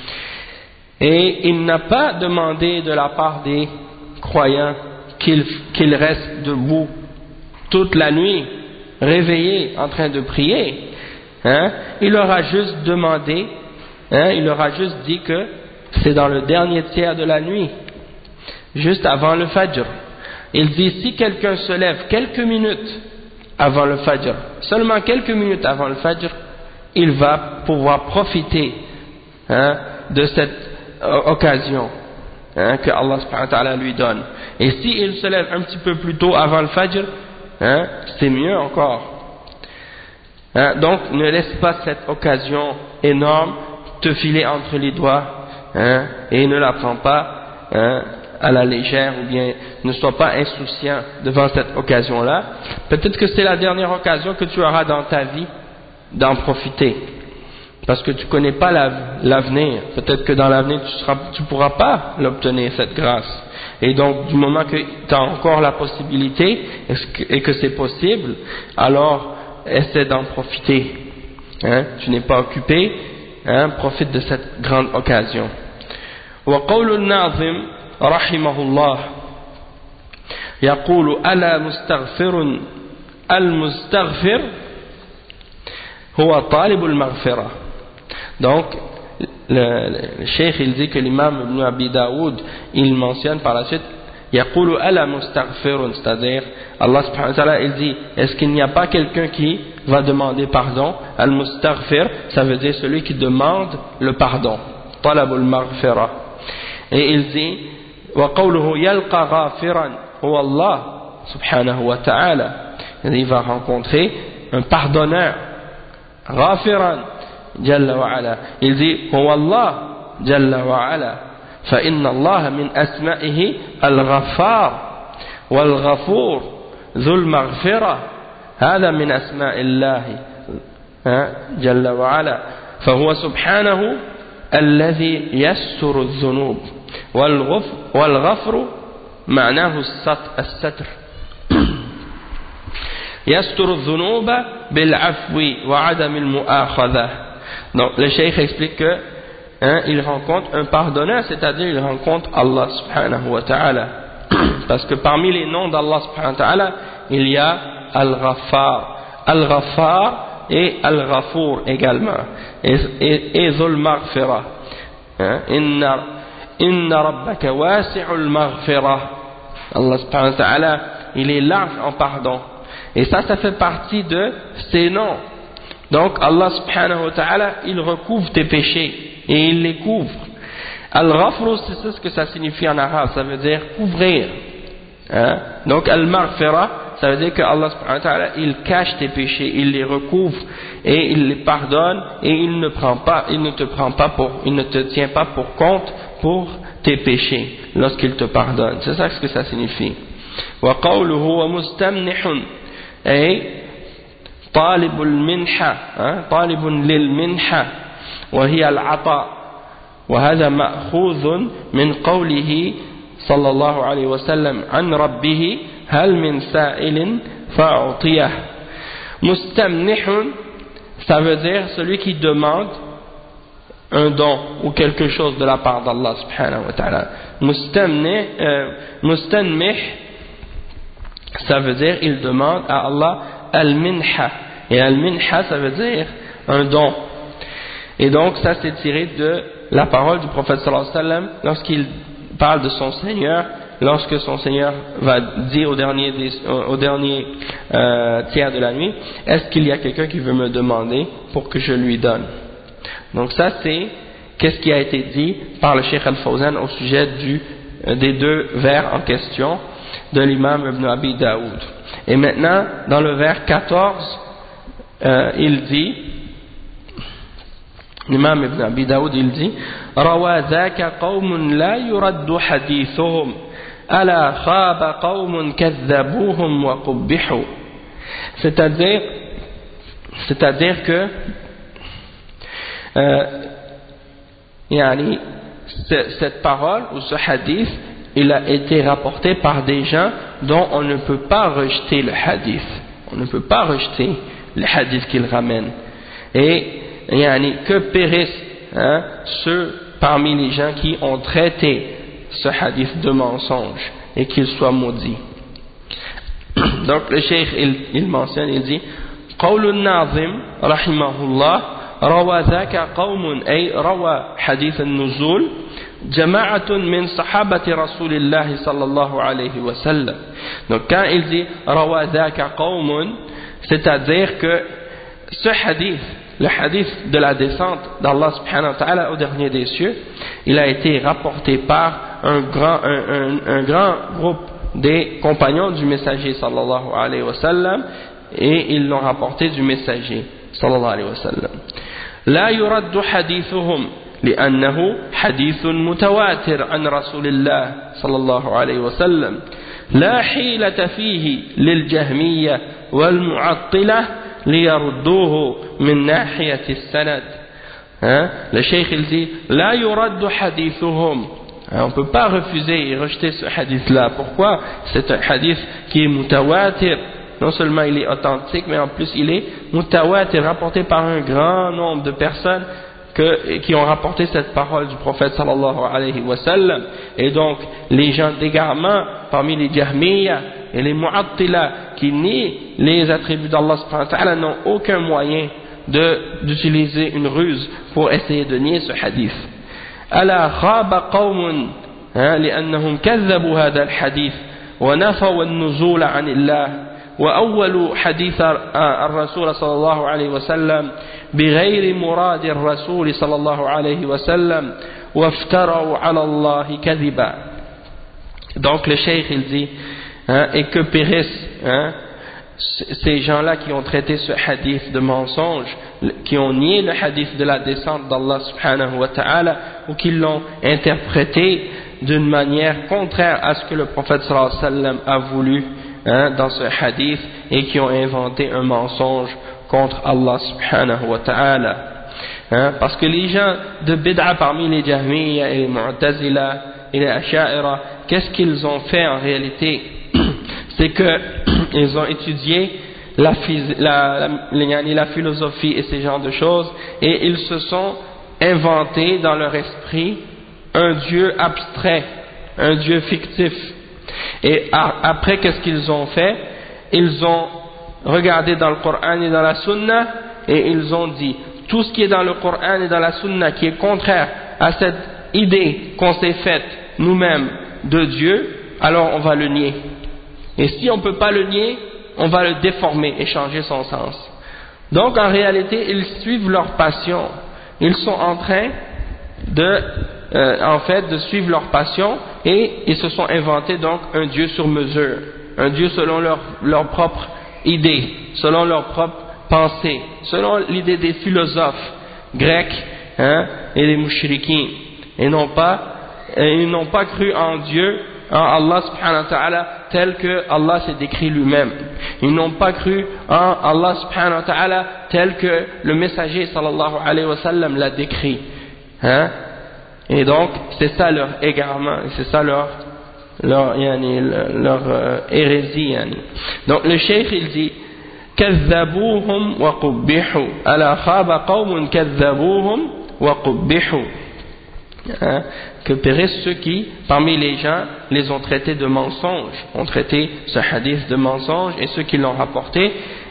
Et il n'a pas demandé de la part des croyants qu'ils qu'ils restent debout toute la nuit, réveillés, en train de prier. Hein? Il leur a juste demandé, hein, il leur a juste dit que c'est dans le dernier tiers de la nuit, juste avant le Fajr. Il dit si quelqu'un se lève quelques minutes avant le Fajr, seulement quelques minutes avant le Fajr, il va pouvoir profiter hein, de cette occasion hein, que Allah subhanahu wa ta'ala lui donne. Et s'il se lève un petit peu plus tôt avant le Fajr, hein, c'est mieux encore. Hein, donc ne laisse pas cette occasion énorme te filer entre les doigts hein, et ne la prends pas hein, à la légère, ou bien ne sois pas insouciant devant cette occasion-là. Peut-être que c'est la dernière occasion que tu auras dans ta vie d'en profiter, parce que tu ne connais pas l'avenir. Peut-être que dans l'avenir tu ne pourras pas l'obtenir, cette grâce. Et donc du moment que tu as encore la possibilité et que c'est possible, alors essaie d'en profiter. Hein? Tu n'es pas occupé, hein? Profite de cette grande occasion. وقول الناظم رحمه الله يقول ألا مستغفر المستغفر هو طالب المغفرة. Donc le, le cheikh il dit que l'imam Ibn Abi Daoud il mentionne par la suite يقول ألا مستغفر, c'est-à-dire Allah subhanahu wa ta'ala il dit est-ce qu'il n'y a pas quelqu'un qui va demander pardon? Al-Mustaghfir, ça veut dire celui qui demande le pardon, طلب المغفرة. Et il dit وقوله يلقى غافرا هو الله سبحانه وتعالى, il va rencontrer un pardonneur, غافرا جل وعلا. Il dit هو الله جل وعلا فإن الله من أسمائه الغفار والغفور ذو المغفرة, هذا من أسماء الله جل وعلا. فهو سبحانه الذي يستر الذنوب والغفر معناه الستر يستر الذنوب بالعفو وعدم المؤاخذة. Donc le cheikh explique que hein, il rencontre un pardonneur, c'est-à-dire il rencontre Allah subhanahu wa ta'ala. Parce que parmi les noms d'Allah subhanahu wa ta'ala, il y a Al-Ghaffar, Al-Ghaffar et Al-Ghafour également, et Zul Maghfira. Inna Inna rabbaka wasi'ul maghfira. Allah subhanahu wa ta'ala, il est large en pardon. Et ça, ça fait partie de ses noms. Donc Allah subhanahu wa ta'ala, il recouvre tes péchés et il les couvre. Al-Ghafru, c'est ce que ça signifie en arabe, ça veut dire couvrir. Hein? Donc Al-Maghfira, ça veut dire que Allah subhanahu wa ta'ala, il cache tes péchés, il les recouvre et il les pardonne, et il ne prend pas, il ne te prend pas pour, il ne te tient pas pour compte pour tes péchés lorsqu'il te pardonne. C'est ça ce que ça signifie. Wa qawluhu wa mustamnihun ay talibul minha, talibun lil minha wa hiya al-ata, wa hadha ma'khudhun min qawlihi sallallahu alayhi wa sallam an rabbih hal min sa'ilin fa'utiyah. Mustamnihun, ça veut dire celui qui demande un don ou quelque chose de la part d'Allah subhanahu wa ta'ala. Mustamnih, euh, mustanmih, ça veut dire il demande à Allah al-minha, et al-minha ça veut dire un don. Et donc ça c'est tiré de la parole du prophète sallallahu alayhi wa sallam lorsqu'il parle de son Seigneur, lorsque son Seigneur va dire au dernier, des, au dernier euh, tiers de la nuit, est-ce qu'il y a quelqu'un qui veut me demander pour que je lui donne? Donc ça c'est qu'est-ce qui a été dit par le Cheikh Al-Fawzan au sujet du, euh, des deux vers en question de l'imam Ibn Abi Daoud. Et maintenant dans le vers quatorze euh, il dit, l'imam Ibn Abi Daoud il dit روى ذاك قوم لا يرد حديثهم ألا خاب قوم كذبوهم وقبحوا. C'est-à-dire c'est-à-dire que euh, yani, cette parole ou ce hadith il a été rapporté par des gens dont on ne peut pas rejeter le hadith, on ne peut pas rejeter le hadith qu'ils ramènent, et yani, que périssent hein, ceux parmi les gens qui ont traité ce hadith de mensonge et qu'ils soient maudits. Donc le cheikh il, il mentionne, il dit قول الناظم رحمه الله روى ذاك قوم أي روى حديث النزول جماعة من صحابة رسول الله صلى الله عليه وسلم. Donc quand il dit روى ذاك قوم, c'est-à-dire que ce hadith, le hadith de la descente d'Allah subhanahu wa ta'ala au dernier des cieux, il a été rapporté par un grand, un, un, un grand groupe des compagnons du messager sallallahu alayhi wa sallam, et ils l'ont rapporté du messager sallallahu alayhi wa sallam. لا يرد حديثهم لأنه حديث متواتر عن رسول الله صلى الله عليه وسلم لا حيلة فيه للجهمية والمعطلة ليردوه من ناحية السند. Hein? Le cheikh il dit لا يرد حديثهم, on ne peut pas refuser et rejeter ce hadith là. Pourquoi? C'est un hadith qui est mutawatir, non seulement il est authentique mais en plus il est mutawatir, rapporté par un grand nombre de personnes que, qui ont rapporté cette parole du prophète sallallahu alayhi wa sallam. Et donc les gens d'égarement parmi les Jahmiya et les Mu'attila qui nient les attributs d'Allah subhanahu wa ta'ala n'ont aucun moyen d'utiliser une ruse pour essayer de nier ce hadith. ألا خاب قوم لأنهم كذبوا هذا الحديث ونفوا النزول عن الله وأولوا حديث الرسول صلى الله عليه وسلم بغير مراد الرسول صلى الله عليه وسلم وافتروا على الله كذبا. Donc le cheikh il dit hein, et que périssent hein, ces gens-là qui ont traité ce hadith de mensonge, qui ont nié le hadith de la descente d'Allah subhanahu wa ta'ala, ou qui l'ont interprété d'une manière contraire à ce que le prophète sallallahu alayhi wa sallam a voulu hein, dans ce hadith, et qui ont inventé un mensonge contre Allah subhanahu wa ta'ala. Hein, parce que les gens de bid'a parmi les Jahmiya et les Mu'tazila et les Asha'ira, qu'est-ce qu'ils ont fait en réalité? C'est qu'ils ont étudié la, la, la, la philosophie et ces genres de choses, et ils se sont inventés dans leur esprit un Dieu abstrait, un Dieu fictif. Et après, qu'est-ce qu'ils ont fait? Ils ont regardé dans le Coran et dans la Sunna, et ils ont dit tout ce qui est dans le Coran et dans la Sunna qui est contraire à cette idée qu'on s'est faite nous-mêmes de Dieu, alors on va le nier. Et si on ne peut pas le nier, on va le déformer et changer son sens. Donc en réalité, ils suivent leur passion. Ils sont en train de, euh, en fait, de suivre leur passion, et ils se sont inventés donc un Dieu sur mesure, un Dieu selon leur, leur propre idée, selon leur propre pensée, selon l'idée des philosophes grecs hein, et des mouchriquins. Et non pas, et ils n'ont pas cru en Dieu, en Allah subhanahu wa ta'ala tel que Allah s'est décrit lui-même. Ils n'ont pas cru en Allah subhanahu wa ta'ala tel que le messager sallallahu alayhi wa sallam l'a décrit. Hein? Et donc c'est ça leur égarement, c'est ça leur leur, yani, leur euh, hérésie. Yani. Donc le cheikh il dit كذبوهم وقبحوا ألا خاب قوم كذبوهم وقبحوا. Hein, que périssent ceux qui, parmi les gens, les ont traités de mensonges, ont traité ce hadith de mensonge, et ceux qui l'ont rapporté,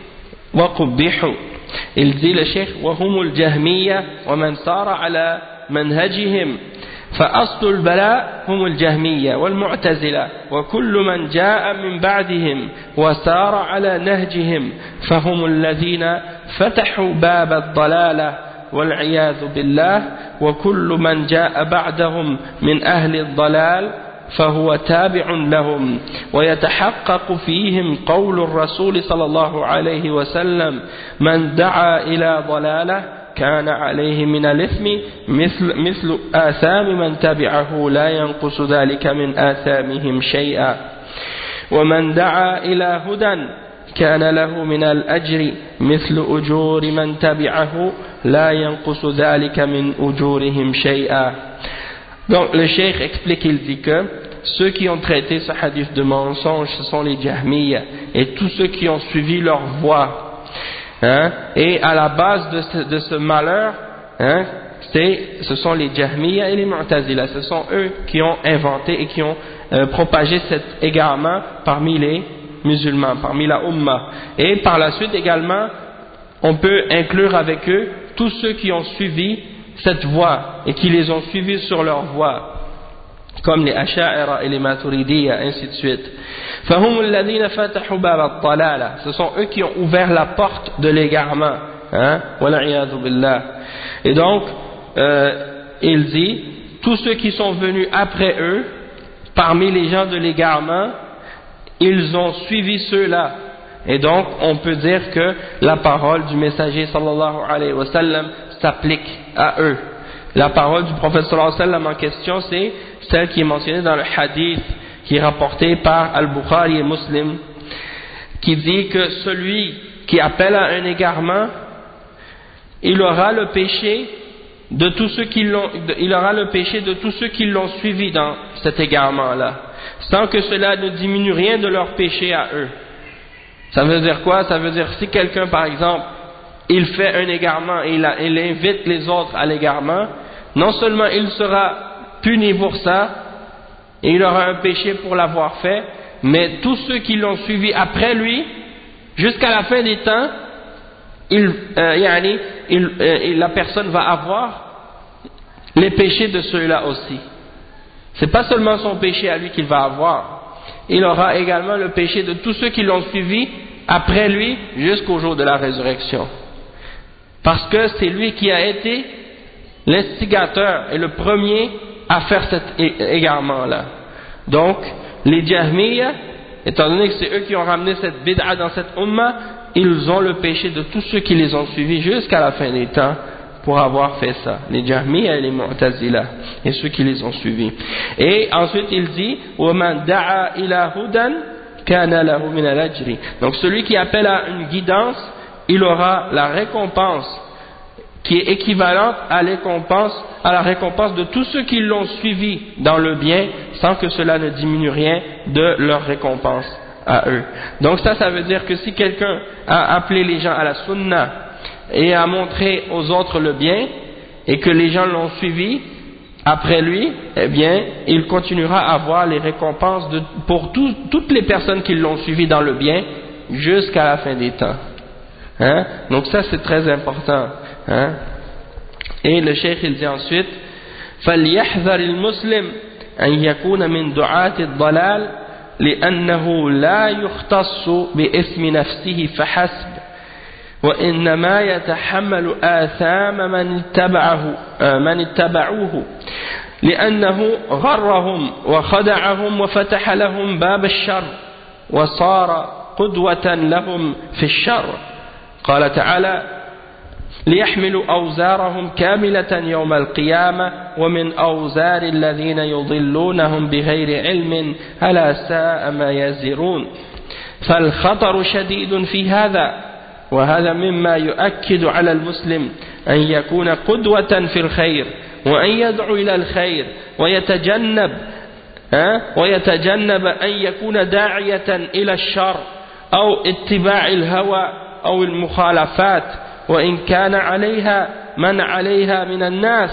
وقبحوا. Il dit le cheikh, وهم الجهمية ومن صار على منهجهم. فأصل البلاء هم الجهمية والمعتزلة وكل من جاء من بعدهم وسار على نهجهم فهم الذين فتحوا باب الضلالة والعياذ بالله وكل من جاء بعدهم من أهل الضلال فهو تابع لهم ويتحقق فيهم قول الرسول صلى الله عليه وسلم من دعا إلى ضلالة كان عليه من الإثم مثل, مثل آثام من تبعه لا ينقص ذلك من آثامهم شيئا ومن دعا إلى هدى كان له من الأجر مثل أجور من تبعه لا ينقص ذلك من أجورهم شيئا. Donc le cheikh explique, il dit que ceux qui ont traité ce hadith de mensonge, ce sont les Jahmiyya et tous ceux qui ont suivi leur voie. Hein, et à la base de ce, de ce malheur, hein, c'est, ce sont les Jahmiyya et les Mu'tazila. Ce sont eux qui ont inventé et qui ont euh, propagé cet égarement parmi les musulmans, parmi la Ummah. Et par la suite également, on peut inclure avec eux tous ceux qui ont suivi cette voie et qui les ont suivis sur leur voie, comme les Asha'ira et les Maturidiyya, ainsi de suite. فهم الذين فتحوا باب الضلالة. Ce sont eux qui ont ouvert la porte de l'égarement. Hein? Wal'iyadhu billah. Et donc, euh, il dit, tous ceux qui sont venus après eux, parmi les gens de l'égarement, ils ont suivi ceux-là. Et donc, on peut dire que la parole du messager sallallahu alayhi wa sallam s'applique à eux. La parole du prophète sallallahu alayhi wa sallam en question, c'est celle qui est mentionnée dans le hadith qui est rapporté par Al-Bukhari et Muslim, qui dit que celui qui appelle à un égarement, il aura le péché de tous ceux qui l'ont, il aura le péché de tous ceux qui l'ont suivi dans cet égarement-là, sans que cela ne diminue rien de leur péché à eux. Ça veut dire quoi? Ça veut dire si quelqu'un, par exemple, il fait un égarement et il, a, il invite les autres à l'égarement, non seulement il sera puni pour ça, et il aura un péché pour l'avoir fait, mais tous ceux qui l'ont suivi après lui, jusqu'à la fin des temps, il, euh, yani, il, euh, la personne va avoir les péchés de ceux-là aussi. C'est pas seulement son péché à lui qu'il va avoir, il aura également le péché de tous ceux qui l'ont suivi après lui jusqu'au jour de la résurrection. Parce que c'est lui qui a été l'instigateur et le premier à faire cet égarement-là. Donc, les Jahmiyya, étant donné que c'est eux qui ont ramené cette bid'a dans cette ummah, ils ont le péché de tous ceux qui les ont suivis jusqu'à la fin des temps pour avoir fait ça. Les Jahmiyya et les Mu'tazila, et ceux qui les ont suivis. Et ensuite, il dit, وَمَنْ دَعَا إِلَى هُدًى كَانَ لَهُ مِنَ الْأَجْرِ. Donc, celui qui appelle à une guidance, il aura la récompense qui est équivalente à, récompense, à la récompense de tous ceux qui l'ont suivi dans le bien, sans que cela ne diminue rien de leur récompense à eux. Donc ça, ça veut dire que si quelqu'un a appelé les gens à la sunna et a montré aux autres le bien, et que les gens l'ont suivi après lui, eh bien, il continuera à avoir les récompenses de, pour tout, toutes les personnes qui l'ont suivi dans le bien, jusqu'à la fin des temps. Hein? Donc ça, c'est très important. Hein? Et le cheikh il dit ensuite فليحذر المسلم أن يكون من دعاة الضلال لأنه لا يختص باسم نفسه فحسب وإنما يتحمل آثام من اتبعه من اتبعوه لأنه غرهم وخدعهم وفتح لهم باب الشر وصار قدوة لهم في الشر. قال تعالى ليحملوا أوزارهم كاملة يوم القيامة ومن أوزار الذين يضلونهم بغير علم ألا ساء ما يزرون. فالخطر شديد في هذا، وهذا مما يؤكد على المسلم أن يكون قدوة في الخير وأن يدعو إلى الخير ويتجنب ويتجنب أن يكون داعية إلى الشر أو اتباع الهوى أو المخالفات وإن كان عليها من عليها من الناس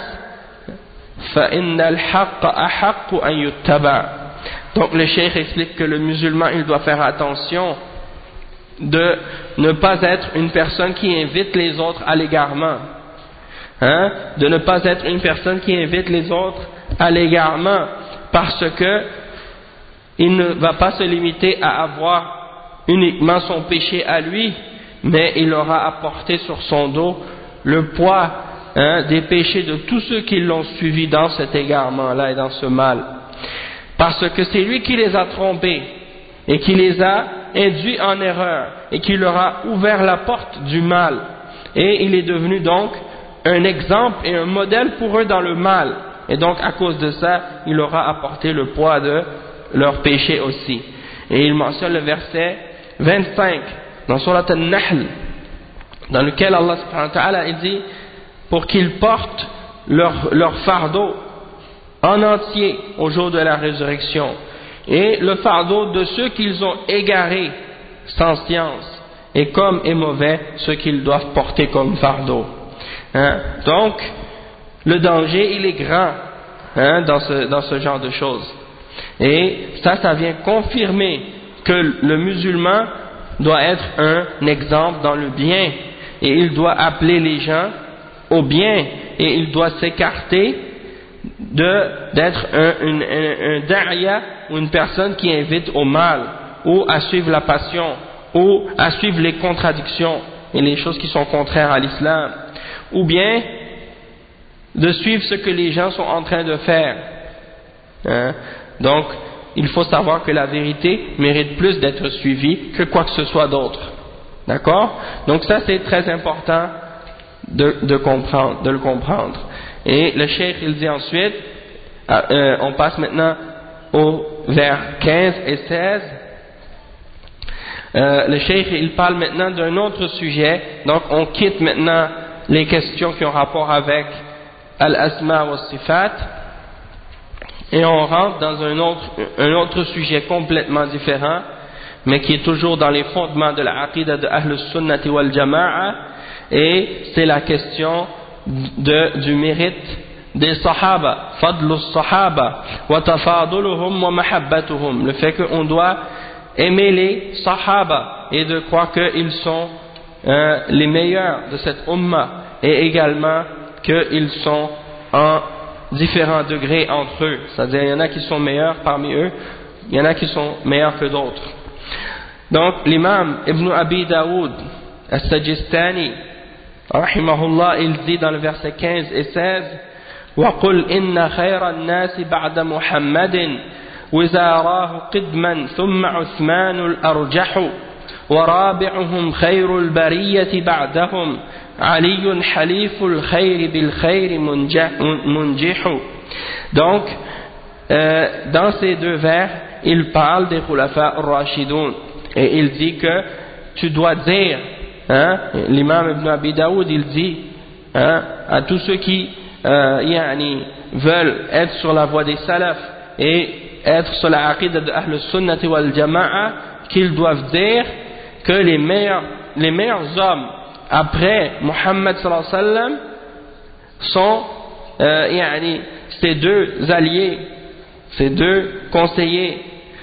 فإن الحق أحق أن يتبع. Donc le cheikh explique que le musulman il doit faire attention de ne pas être une personne qui invite les autres à l'égarement, hein? De ne pas être une personne qui invite les autres à l'égarement, parce que il ne va pas se limiter à avoir uniquement son péché à lui, mais il aura à porter sur son dos le poids, hein, des péchés de tous ceux qui l'ont suivi dans cet égarement-là et dans ce mal. Parce que c'est lui qui les a trompés et qui les a induits en erreur et qui leur a ouvert la porte du mal. Et il est devenu donc un exemple et un modèle pour eux dans le mal. Et donc à cause de ça, il aura apporté le poids de leurs péchés aussi. Et il mentionne le verset vingt-cinq dans Surat An-Nahl, dans lequel Allah subhanahu wa ta'ala dit pour qu'ils portent leur, leur fardeau en entier au jour de la résurrection, et le fardeau de ceux qu'ils ont égarés sans science, et comme est mauvais ceux qu'ils doivent porter comme fardeau. Hein? Donc le danger il est grand, hein, dans ce, dans ce genre de choses. Et ça, ça vient confirmer que le musulman doit être un exemple dans le bien, et il doit appeler les gens au bien, et il doit s'écarter de d'être un, un, un, un da'ya ou une personne qui invite au mal, ou à suivre la passion, ou à suivre les contradictions et les choses qui sont contraires à l'islam, ou bien de suivre ce que les gens sont en train de faire. Hein? Donc, il faut savoir que la vérité mérite plus d'être suivie que quoi que ce soit d'autre. D'accord? Donc ça, c'est très important de, de, comprendre, de le comprendre. Et le cheikh, il dit ensuite, euh, on passe maintenant au vers quinze et seize. Euh, le cheikh, il parle maintenant d'un autre sujet. Donc, on quitte maintenant les questions qui ont rapport avec Al-Asma wa Sifat, et on rentre dans un autre, un autre sujet complètement différent, mais qui est toujours dans les fondements de la aqidah de Ahl Sunnati wal Jama'a, et c'est la question de, du mérite des Sahaba, Fadlu Sahaba, wa tafaduluhum wa mahabbatuhum, le fait qu'on doit aimer les Sahaba et de croire qu'ils sont euh, les meilleurs de cette Ummah, et également qu'ils sont en différents degrés entre eux, c'est-à-dire il y en a qui sont meilleurs parmi eux, il y en a qui sont meilleurs que d'autres. Donc l'imam Ibn Abi Daoud As-Sajistani rahimahullah, il dit dans le verset quinze et seize: وَقُلْ إِنَّ خَيْرَ النَّاسِ بَعْدَ مُحَمَّدٍ وِزَارَاهُ قِدْمًا ثُمَّ عُثْمَانُ الْأَرْجَحُ وَرَابِعُهُمْ خَيْرُ الْبَرِيَّةِ بَعْدَهُمْ عَلِيٌّ حَلِيفُ الْخَيْرِ بِالْخَيْرِ مُنْجِحُ. Donc euh, dans ces deux vers il parle des Khulafa ar-Rashidun, et il dit que tu dois dire, hein, l'imam Ibn Abi Daoud il dit, hein, à tous ceux qui euh, yani, veulent être sur la voie des salaf et être sur la aqidah de Ahl Sunnati wal Jama'a, qu'ils doivent dire que les meilleurs, les meilleurs hommes après Muhammad sallallahu alayhi wa sallam sont euh, yani, ces deux alliés, ces deux conseillers,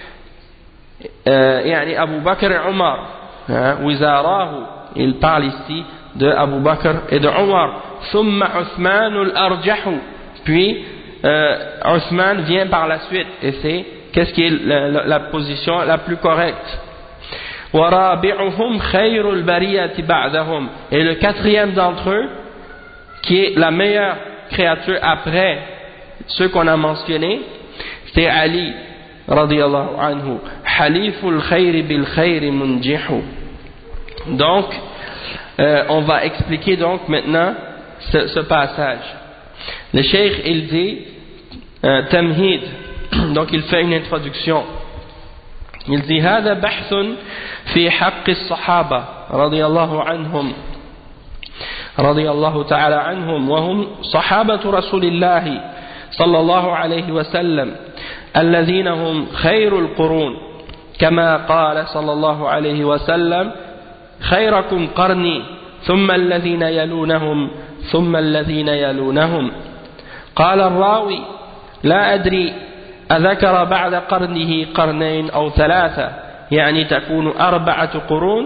euh, yani Abu Bakr et Omar, hein, Wizarahu, il parle ici de Abu Bakr et de Omar. Thumma Uthman al-Arjahu, puis euh, Uthman vient par la suite, et c'est qu'est-ce qui est la, la, la position la plus correcte. وَرَابِعُهُمْ خَيْرُ الْبَرِيَّةِ بَعْدَهُمْ, et le quatrième d'entre eux, qui est la meilleure créature après ceux qu'on a mentionnés, c'est Ali radiyallahu anhu, haliful khayri bil khayri munjihu. Donc euh, on va expliquer donc maintenant ce, ce passage. Le cheikh il dit euh, tamhid, donc il fait une introduction. Il dit هذا بحث في حق الصحابة رضي الله عنهم رضي الله تعالى عنهم وهم صحابة رسول الله صلى الله عليه وسلم الذين هم خير القرون كما قال صلى الله عليه وسلم خيركم قرني ثم الذين يلونهم ثم الذين يلونهم. قال الراوي لا أدري أذكر بعد قرنه قرنين أو ثلاثة يعني تكون أربعة قرون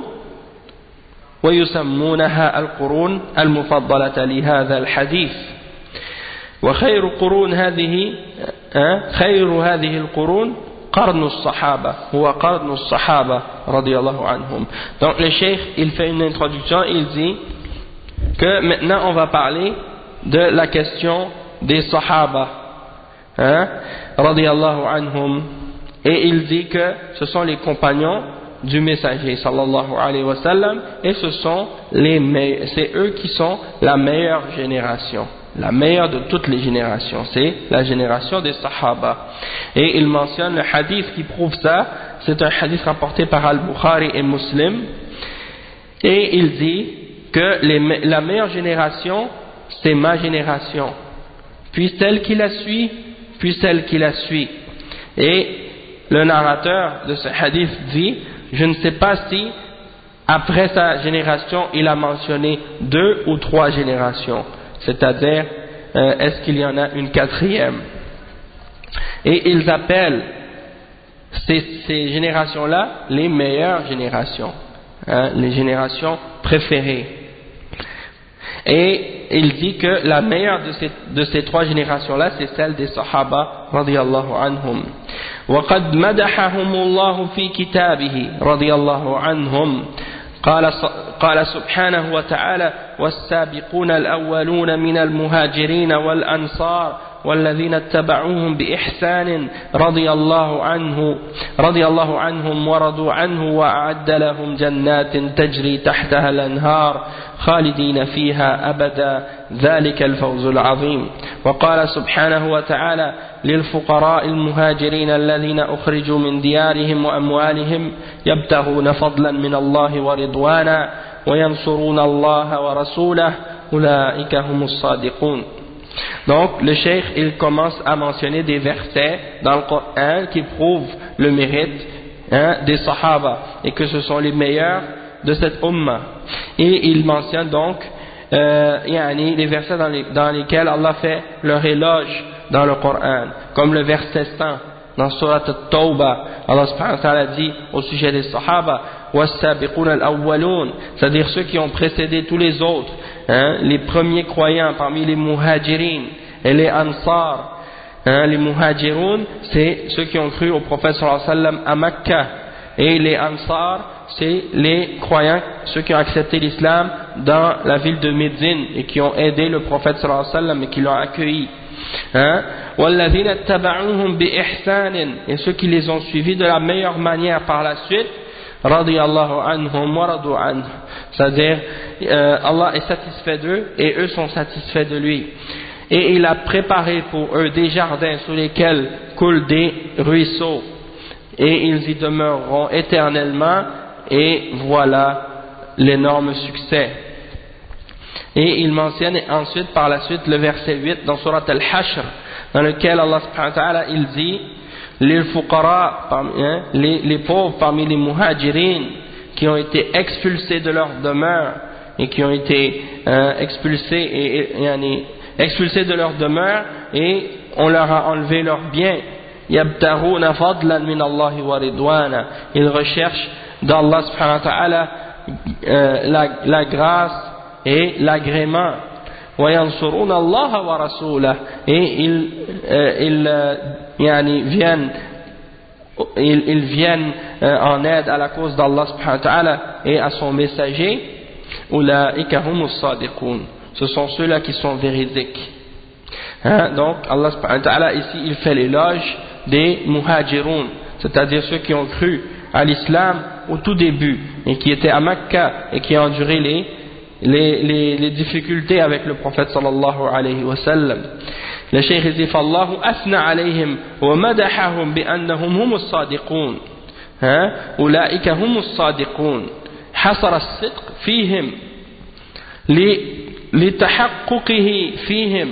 ويسمونها القرون المفضلة لهذا الحديث. وخير قرون هذه خير هذه القرون قرن الصحابة هو قرن الصحابة رضي الله عنهم. Donc le cheikh il fait une introduction, il dit que maintenant on va parler de la question des sahaba hein, رضي الله عنهم, et il dit que ce sont les compagnons du messager sallallahu alayhi wa sallam et ce sont les me- c'est eux qui sont la meilleure génération. La meilleure de toutes les générations, c'est la génération des Sahaba. Et il mentionne le hadith qui prouve ça, c'est un hadith rapporté par Al-Bukhari et Muslim. Et il dit que les, la meilleure génération, c'est ma génération. Puis celle qui la suit, puis celle qui la suit. Et le narrateur de ce hadith dit, je ne sais pas si après sa génération, il a mentionné deux ou trois générations. C'est-à-dire, euh, est-ce qu'il y en a une quatrième? Et ils appellent ces, ces générations-là les meilleures générations, hein, les générations préférées. Et il dit que la meilleure de ces, de ces trois générations-là, c'est celle des Sahaba radiyallahu anhum. وقد مدحهم الله في كتابه رضي الله عنهم. قال قال سبحانه وتعالى والسابقون الأولون من المهاجرين والأنصار والذين اتبعوهم بإحسان رضي الله عنه رضي الله عنهم ورضوا عنه وأعد لهم جنات تجري تحتها الأنهار خالدين فيها أبدا ذلك الفوز العظيم. وقال سبحانه وتعالى للفقراء المهاجرين الذين أخرجوا من ديارهم وأموالهم يبتغون فضلا من الله ورضوانا وينصرون الله ورسوله أولئك هم الصادقون. Donc le cheikh il commence à mentionner des versets dans le Coran qui prouvent le mérite hein, des Sahaba et que ce sont les meilleurs de cette Ummah. Et il mentionne donc euh, yani, les versets dans, les, dans lesquels Allah fait leur éloge dans le Coran, comme le verset cent dans Surat At-Tawbah. Allah subhanahu wa ta'ala dit au sujet des Sahaba وَالسَّابِقُونَ الْأَوَّلُونَ, c'est-à-dire ceux qui ont précédé tous les autres, hein, les premiers croyants parmi les muhajirin et les ansar. Hein, les muhajirun, c'est ceux qui ont cru au prophète sallallahu alayhi wa sallam à Mecca, et les ansar, c'est les croyants, ceux qui ont accepté l'islam dans la ville de Médine et qui ont aidé le prophète sallallahu alayhi wa sallam et qui l'ont accueilli. Hein? وَالَّذِينَ اتَّبَعُوهُمْ بِإِحْسَانٍ, et ceux qui les ont suivis de la meilleure manière par la suite, radiyallahu anhum wa radu anhu, c'est-à-dire euh, Allah est satisfait d'eux et eux sont satisfaits de lui. Et il a préparé pour eux des jardins sous lesquels coulent des ruisseaux et ils y demeureront éternellement, et voilà l'énorme succès. Et il mentionne ensuite par la suite le verset huit dans Surat Al-Hashr, dans lequel Allah subhanahu wa ta'ala il dit les fuqara, hein, les, les pauvres parmi les muhajirin qui ont été expulsés de leur demeure et qui ont été euh, expulsés et, et, et, expulsés de leur demeure et on leur a enlevé leurs biens. Yabtaruna fadlan min Allahi wa ridwana, ils recherchent d'Allah subhanahu wa ta'ala euh, la, la grâce et l'agrément. وَيَنْصُرُونَ اللَّهَ وَرَسُولَهُ, et ils, euh, ils, euh, yani, viennent, ils, ils viennent euh, en aide à la cause d'Allah subhanahu wa ta'ala et à son messager. أُولَٰئِكَ هُمُ الصَّادِقُونَ, ce sont ceux-là qui sont véridiques. Hein, donc Allah subhanahu wa ta'ala ici il fait l'éloge des muhajirun, c'est-à-dire ceux qui ont cru à l'islam au tout début et qui étaient à Mecca et qui ont enduré les Les, les, les difficultés avec le prophète sallallahu alayhi wa sallam. Le cheikh dit فالله أثنى عليهم ومدحهم بأنهم هم الصادقون, أولئك هم الصادقون, حصر الصدق فيهم لتحققه فيهم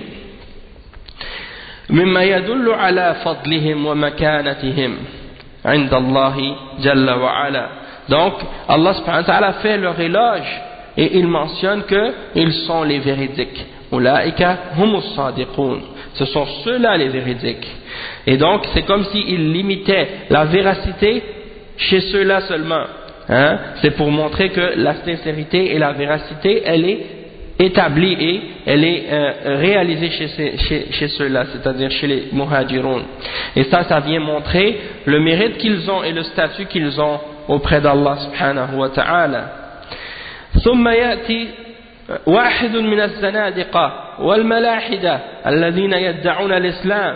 مما يدل على فضلهم ومكانتهم عند الله جل وعلا. Donc Allah subhanahu wa ta'ala fait leur éloge et il mentionne qu'ils sont les véridiques. Ulaika humus sadiqun. Ce sont ceux-là les véridiques. Et donc, c'est comme s'il limitait la véracité chez ceux-là seulement. Hein? C'est pour montrer que la sincérité et la véracité, elle est établie et elle est euh, réalisée chez, ces, chez, chez ceux-là, c'est-à-dire chez les muhajirun. Et ça, ça vient montrer le mérite qu'ils ont et le statut qu'ils ont auprès d'Allah subhanahu wa ta'ala. ثم يأتي واحد من الزنادقة والملاحدة الذين يدعون الإسلام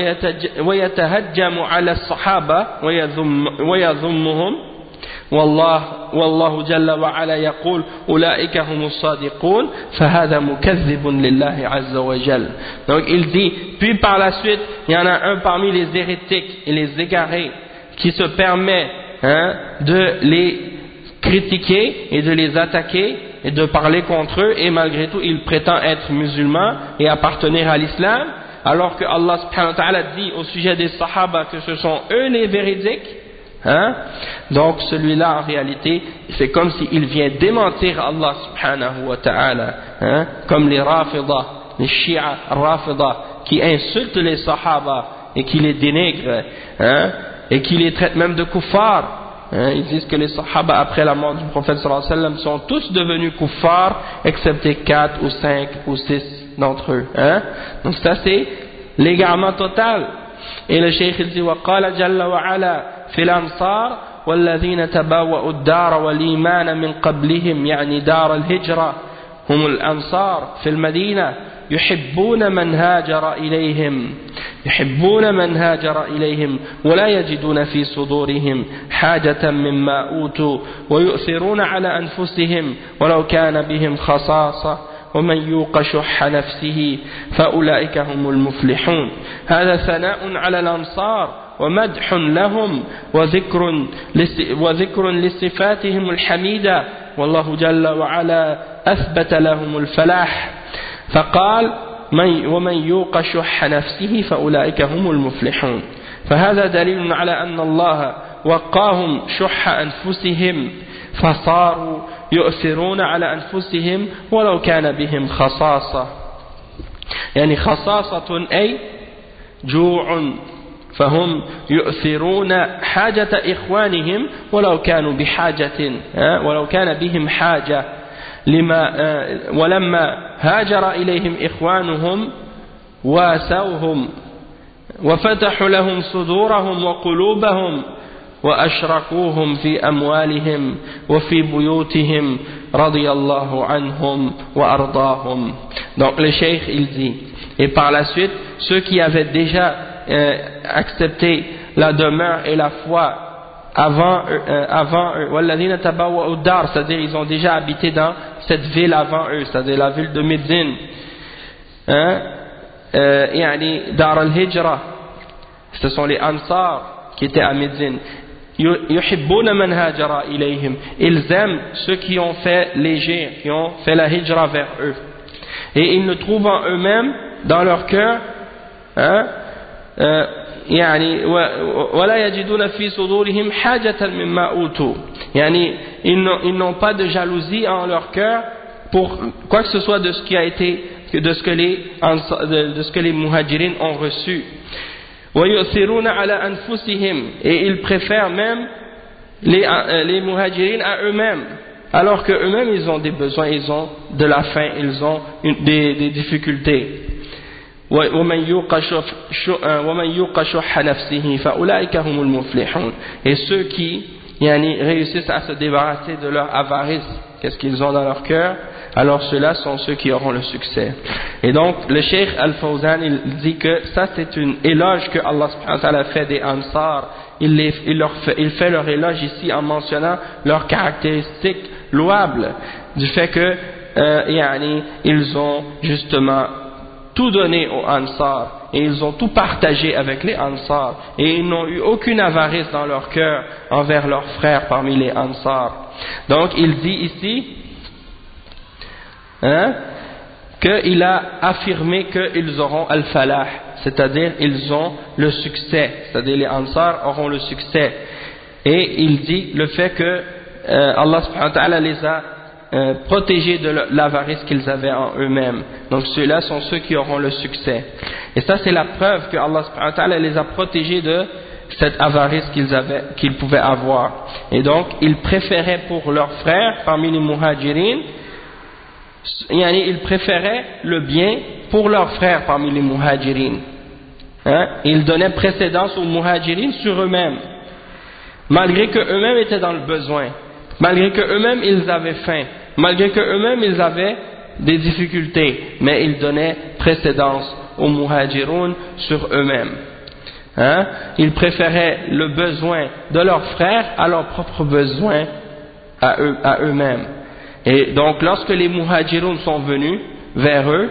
ويتهجم على الصحابة ويذم ويذمهم والله والله جل وعلا يقول أولئك هم الصادقون فهذا مكذب لله عز وجل. Donc il dit, puis par la suite il y en a un parmi les hérétiques et les égarés qui se permet hein, de les critiquer et de les attaquer et de parler contre eux, et malgré tout il prétend être musulman et appartenir à l'islam, alors que Allah subhanahu wa ta'ala dit au sujet des sahaba que ce sont eux les véridiques. Hein? Donc celui-là en réalité c'est comme s'il vient démentir Allah subhanahu wa ta'ala, hein? Comme les Rafida, les Shia Rafida qui insultent les Sahaba et qui les dénigrent, hein? Et qui les traitent même de kuffar. Hein? Ils disent que les Sahaba après la mort du prophète sallallahu alayhi wa sallam sont tous devenus kuffar excepté quatre ou cinq ou six d'entre eux. Hein? Donc ça c'est l'égarement total. Et le Cheikh il dit وقال جل وعلا في الأنصار والذين تبوأوا الدار والإيمان من قبلهم يعني دار الهجرة هم الأنصار في المدينة يحبون من هاجر إليهم يحبون من هاجر إليهم ولا يجدون في صدورهم حاجة مما أوتوا ويؤثرون على أنفسهم ولو كان بهم خصاصة ومن يوق شح نفسه فأولئك هم المفلحون. هذا ثناء على الأنصار ومدح لهم وذكر وذكر لصفاتهم الحميدة والله جل وعلا أثبت لهم الفلاح فقال من ومن يوق شح نفسه فأولئك هم المفلحون. فهذا دليل على أن الله وقاهم شح أنفسهم فصاروا يؤثرون على أنفسهم ولو كان بهم خصاصة يعني خصاصة أي جوع فهم يؤثرون حاجة إخوانهم ولو كانوا بحاجة ولو كان بهم حاجة لما ولما هاجر إليهم إخوانهم واسوهم وفتحوا لهم صدورهم وقلوبهم وأشركوهم في أموالهم وفي بيوتهم رضي الله عنهم وأرضاهم. Donc le cheikh il dit, et par la suite ceux qui avaient déjà euh, accepté la demeure et la foi avant euh, avant eux, والذين تبوأوا الدار, c'est-à-dire ils ont déjà habité dans cette ville avant eux, c'est-à-dire la ville de Médine, hein, euh, يعني دار الهجرة, ce sont les Ansar qui étaient à Médine. يحبون من هاجر إليهم, ils aiment ceux qui ont fait l'hégire, qui ont fait la hijra vers eux, et ils ne trouvent en eux-mêmes dans leur cœur hein, euh, يعني ولا يجدون في صدورهم حاجة مما أوتوا, يعني ils n'ont pas de jalousie en leur cœur pour quoi que ce soit de ce qui a été de ce que les de ce que les muhajirin ont reçu. وَيُؤْثِرُونَ عَلَى أَنفُسِهِمْ, et ils préfèrent même les, les muhajirin à eux-mêmes, alors que eux-mêmes ils ont des besoins, ils ont de la faim, ils ont une, des, des difficultés. وَمَنْ يُوقَ شُحَّ نَفْسِهِ فَأُولَٰئِكَ هُمُ الْمُفْلِحُونَ, et ceux qui yani, réussissent à se débarrasser de leur avarice, qu'est-ce qu'ils ont dans leur cœur, alors ceux-là sont ceux qui auront le succès. Et donc le Cheikh Al-Fawzan il dit que ça c'est une éloge que Allah subhanahu wa ta'ala fait des Ansar. Il, les, il, leur fait, il fait leur éloge ici en mentionnant leurs caractéristiques louables du fait que euh, yani, ils ont justement tout donné aux Ansar et ils ont tout partagé avec les Ansar et ils n'ont eu aucune avarice dans leur cœur envers leurs frères parmi les Ansar. Donc il dit ici Hein, qu'il a affirmé qu'ils auront al-falah, c'est-à-dire ils ont le succès, c'est-à-dire les Ansar auront le succès. Et il dit le fait que euh, Allah subhanahu wa ta'ala les a euh, protégés de l'avarice qu'ils avaient en eux-mêmes. Donc ceux-là sont ceux qui auront le succès. Et ça c'est la preuve que Allah subhanahu wa ta'ala les a protégés de cette avarice qu'ils avaient, qu'ils pouvaient avoir. Et donc ils préféraient pour leurs frères parmi les muhajirin, ils préféraient le bien pour leurs frères parmi les muhajirin. Hein? Ils donnaient précédence aux muhajirin sur eux-mêmes, malgré que eux-mêmes étaient dans le besoin, malgré que eux-mêmes ils avaient faim, malgré que eux-mêmes ils avaient des difficultés, mais ils donnaient précédence aux muhajiroun sur eux-mêmes. Hein? Ils préféraient le besoin de leurs frères à leurs propres besoins à eux, à eux-mêmes. Et donc lorsque les muhajiroun sont venus vers eux,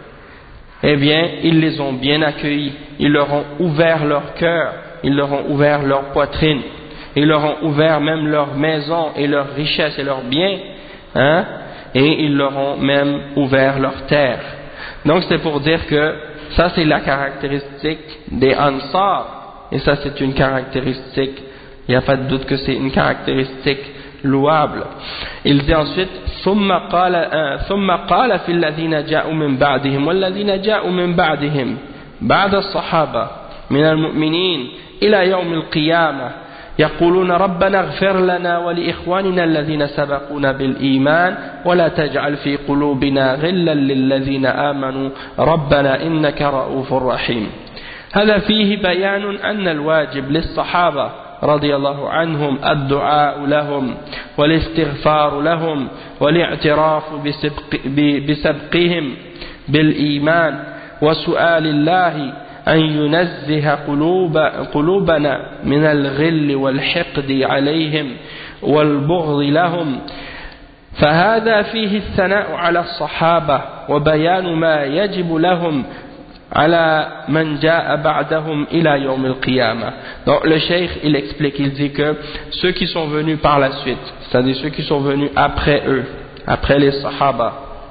eh bien ils les ont bien accueillis, ils leur ont ouvert leur cœur, ils leur ont ouvert leur poitrine, ils leur ont ouvert même leur maison et leurs richesses et leurs biens, hein? Et ils leur ont même ouvert leur terre. Donc c'est pour dire que ça c'est la caractéristique des Ansar, et ça c'est une caractéristique, il n'y a pas de doute que c'est une caractéristique louable. Il dit ensuite ثم قال ثم قال في الذين جاءوا من بعدهم والذين جاءوا من بعدهم بعد الصحابة من المؤمنين إلى يوم القيامة يقولون ربنا اغفر لنا ولإخواننا الذين سبقونا بالإيمان ولا تجعل في قلوبنا غلا للذين آمنوا ربنا إنك رؤوف رحيم. هذا فيه بيان أن الواجب للصحابة رضي الله عنهم الدعاء لهم والاستغفار لهم والاعتراف بسبق بسبقهم بالإيمان وسؤال الله أن ينزه قلوب قلوبنا من الغل والحقد عليهم والبغض لهم. فهذا فيه الثناء على الصحابة وبيان ما يجب لهم على من جاء بعدهم إلى يوم القيامة. Donc le cheikh il explique, il dit que ceux qui sont venus par la suite, c'est-à-dire ceux qui sont venus après eux, après les sahaba,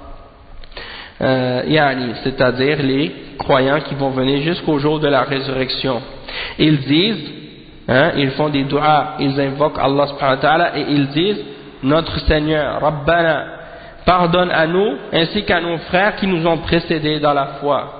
euh, yani, c'est-à-dire les croyants qui vont venir jusqu'au jour de la résurrection, ils disent, hein, ils font des du'as, ils invoquent Allah subhanahu wa ta'ala et ils disent notre Seigneur, Rabbana, pardonne à nous ainsi qu'à nos frères qui nous ont précédés dans la foi.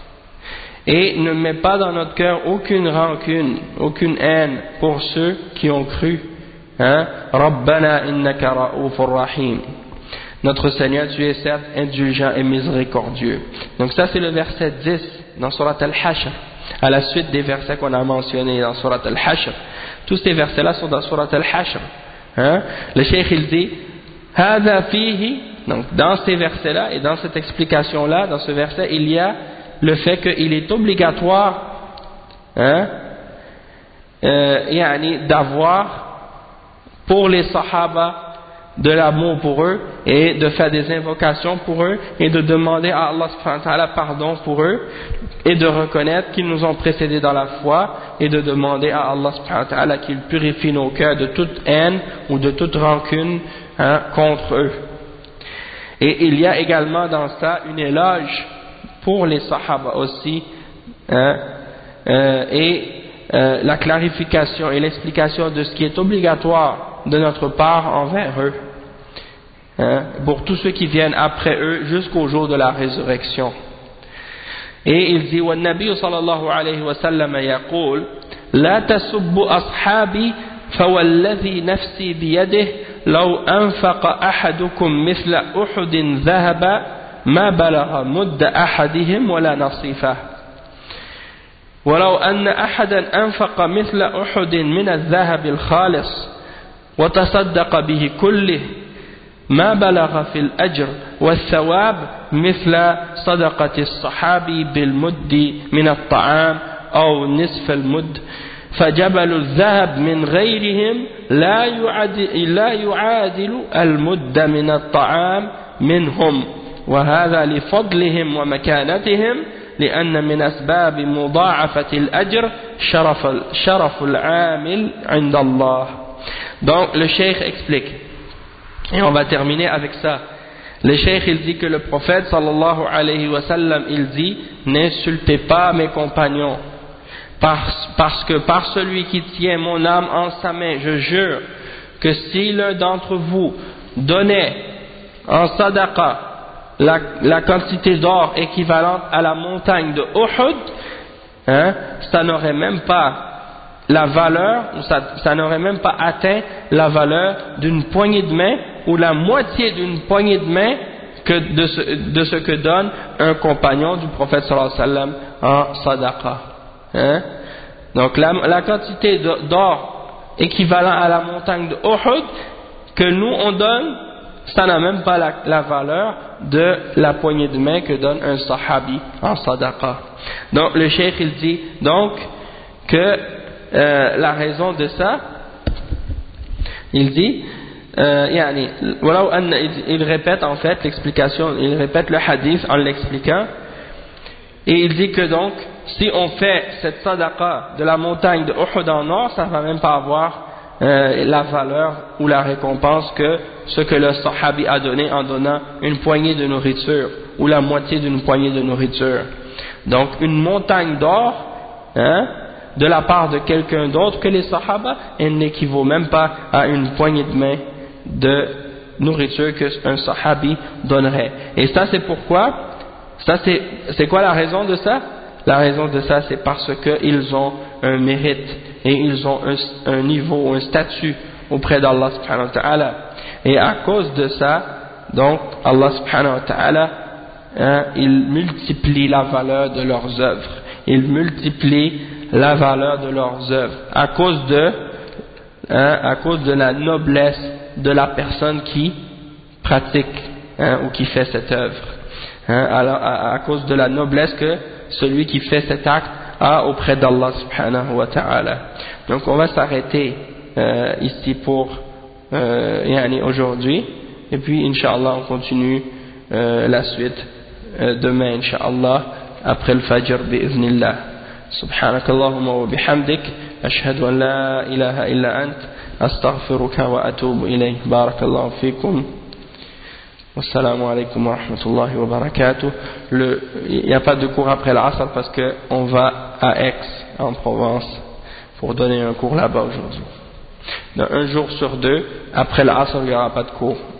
Et ne mets pas dans notre cœur aucune rancune, aucune haine pour ceux qui ont cru. Hein? Rabbana innaka ra'ufur rahim. Notre Seigneur, tu es certes indulgent et miséricordieux. Donc ça c'est le verset dix dans Surat Al-Hashr, à la suite des versets qu'on a mentionnés dans Surat Al-Hashr. Tous ces versets-là sont dans Surat Al-Hashr. Hein? Le cheikh il dit, Hada fihi, donc dans ces versets-là et dans cette explication-là, dans ce verset, il y a le fait qu'il est obligatoire, hein, euh, yani, d'avoir pour les sahaba de l'amour pour eux et de faire des invocations pour eux et de demander à Allah subhanahu wa ta'ala pardon pour eux et de reconnaître qu'ils nous ont précédés dans la foi et de demander à Allah subhanahu wa ta'ala qu'il purifie nos cœurs de toute haine ou de toute rancune, hein, contre eux. Et il y a également dans ça une éloge pour les sahaba aussi, hein, euh, et euh, la clarification et l'explication de ce qui est obligatoire de notre part envers eux, hein, pour tous ceux qui viennent après eux jusqu'au jour de la résurrection. Et il dit والنبي صلى الله عليه وسلم يقول لا تسبوا أصحابي فوالذي نفسي بيده لو أنفق أحدكم مثل أحد ذهب ما بلغ مد أحدهم ولا نصيفه ولو أن أحدا أنفق مثل أحد من الذهب الخالص وتصدق به كله ما بلغ في الأجر والثواب مثل صدقة الصحابي بالمد من الطعام أو نصف المد فجبل الذهب من غيرهم لا يعادل, لا يعادل المد من الطعام منهم وهذا لفضلهم ومكانتهم لأن من أسباب مضاعفة الأجر شرف, شرف العامل عند الله. Donc le cheikh explique, et on va terminer avec ça. Le cheikh il dit que le prophète sallallahu alayhi wa sallam il dit n'insultez pas mes compagnons parce, parce que par celui qui tient mon âme en sa main je jure que si l'un d'entre vous donnait en sadaqa la, la quantité d'or équivalente à la montagne de Uhud, hein, ça n'aurait même pas la valeur, ça, ça n'aurait même pas atteint la valeur d'une poignée de main ou la moitié d'une poignée de main que de, ce, de ce que donne un compagnon du prophète sallallahu alayhi wa sallam en sadaqa. Hein? Donc la, la quantité d'or équivalent à la montagne de Uhud que nous on donne, ça n'a même pas la, la valeur de la poignée de main que donne un sahabi en sadaqa. Donc le cheikh il dit donc que euh, la raison de ça, il dit euh, yani, il répète en fait l'explication, il répète le hadith en l'expliquant, et il dit que donc si on fait cette sadaqa de la montagne de Uhud en or, ça ne va même pas avoir euh, la valeur ou la récompense que ce que le sahabi a donné en donnant une poignée de nourriture ou la moitié d'une poignée de nourriture. Donc une montagne d'or, hein, de la part de quelqu'un d'autre que les sahaba, elle n'équivaut même pas à une poignée de main de nourriture qu'un sahabi donnerait. Et ça c'est pourquoi, ça c'est, c'est quoi la raison de ça? La raison de ça c'est parce qu'ils ont un mérite et ils ont un, un niveau, un statut auprès d'Allah subhanahu wa ta'ala. Et à cause de ça, donc Allah subhanahu wa ta'ala, hein, il multiplie la valeur de leurs œuvres. Il multiplie la valeur de leurs œuvres à cause de, hein, à cause de la noblesse de la personne qui pratique, hein, ou qui fait cette œuvre, hein, à, à, à cause de la noblesse que celui qui fait cet acte a auprès d'Allah subhanahu wa ta'ala. Donc on va s'arrêter euh, ici pour euh, yani aujourd'hui, et puis Inch'Allah on continue euh, la suite euh, demain Inch'Allah après le Fajr bi'idhnillah. سبحانك اللهم وبحمدك أشهد أن لا إله إلا أنت أستغفرك وأتوب إليك بارك الله فيكم والسلام عليكم ورحمة الله وبركاته. Il n'y a pas de cours après l'Asr parce qu'on va à Aix en Provence pour donner un cours là-bas aujourd'hui. Donc un jour sur deux après l'Asr il n'y aura pas de cours.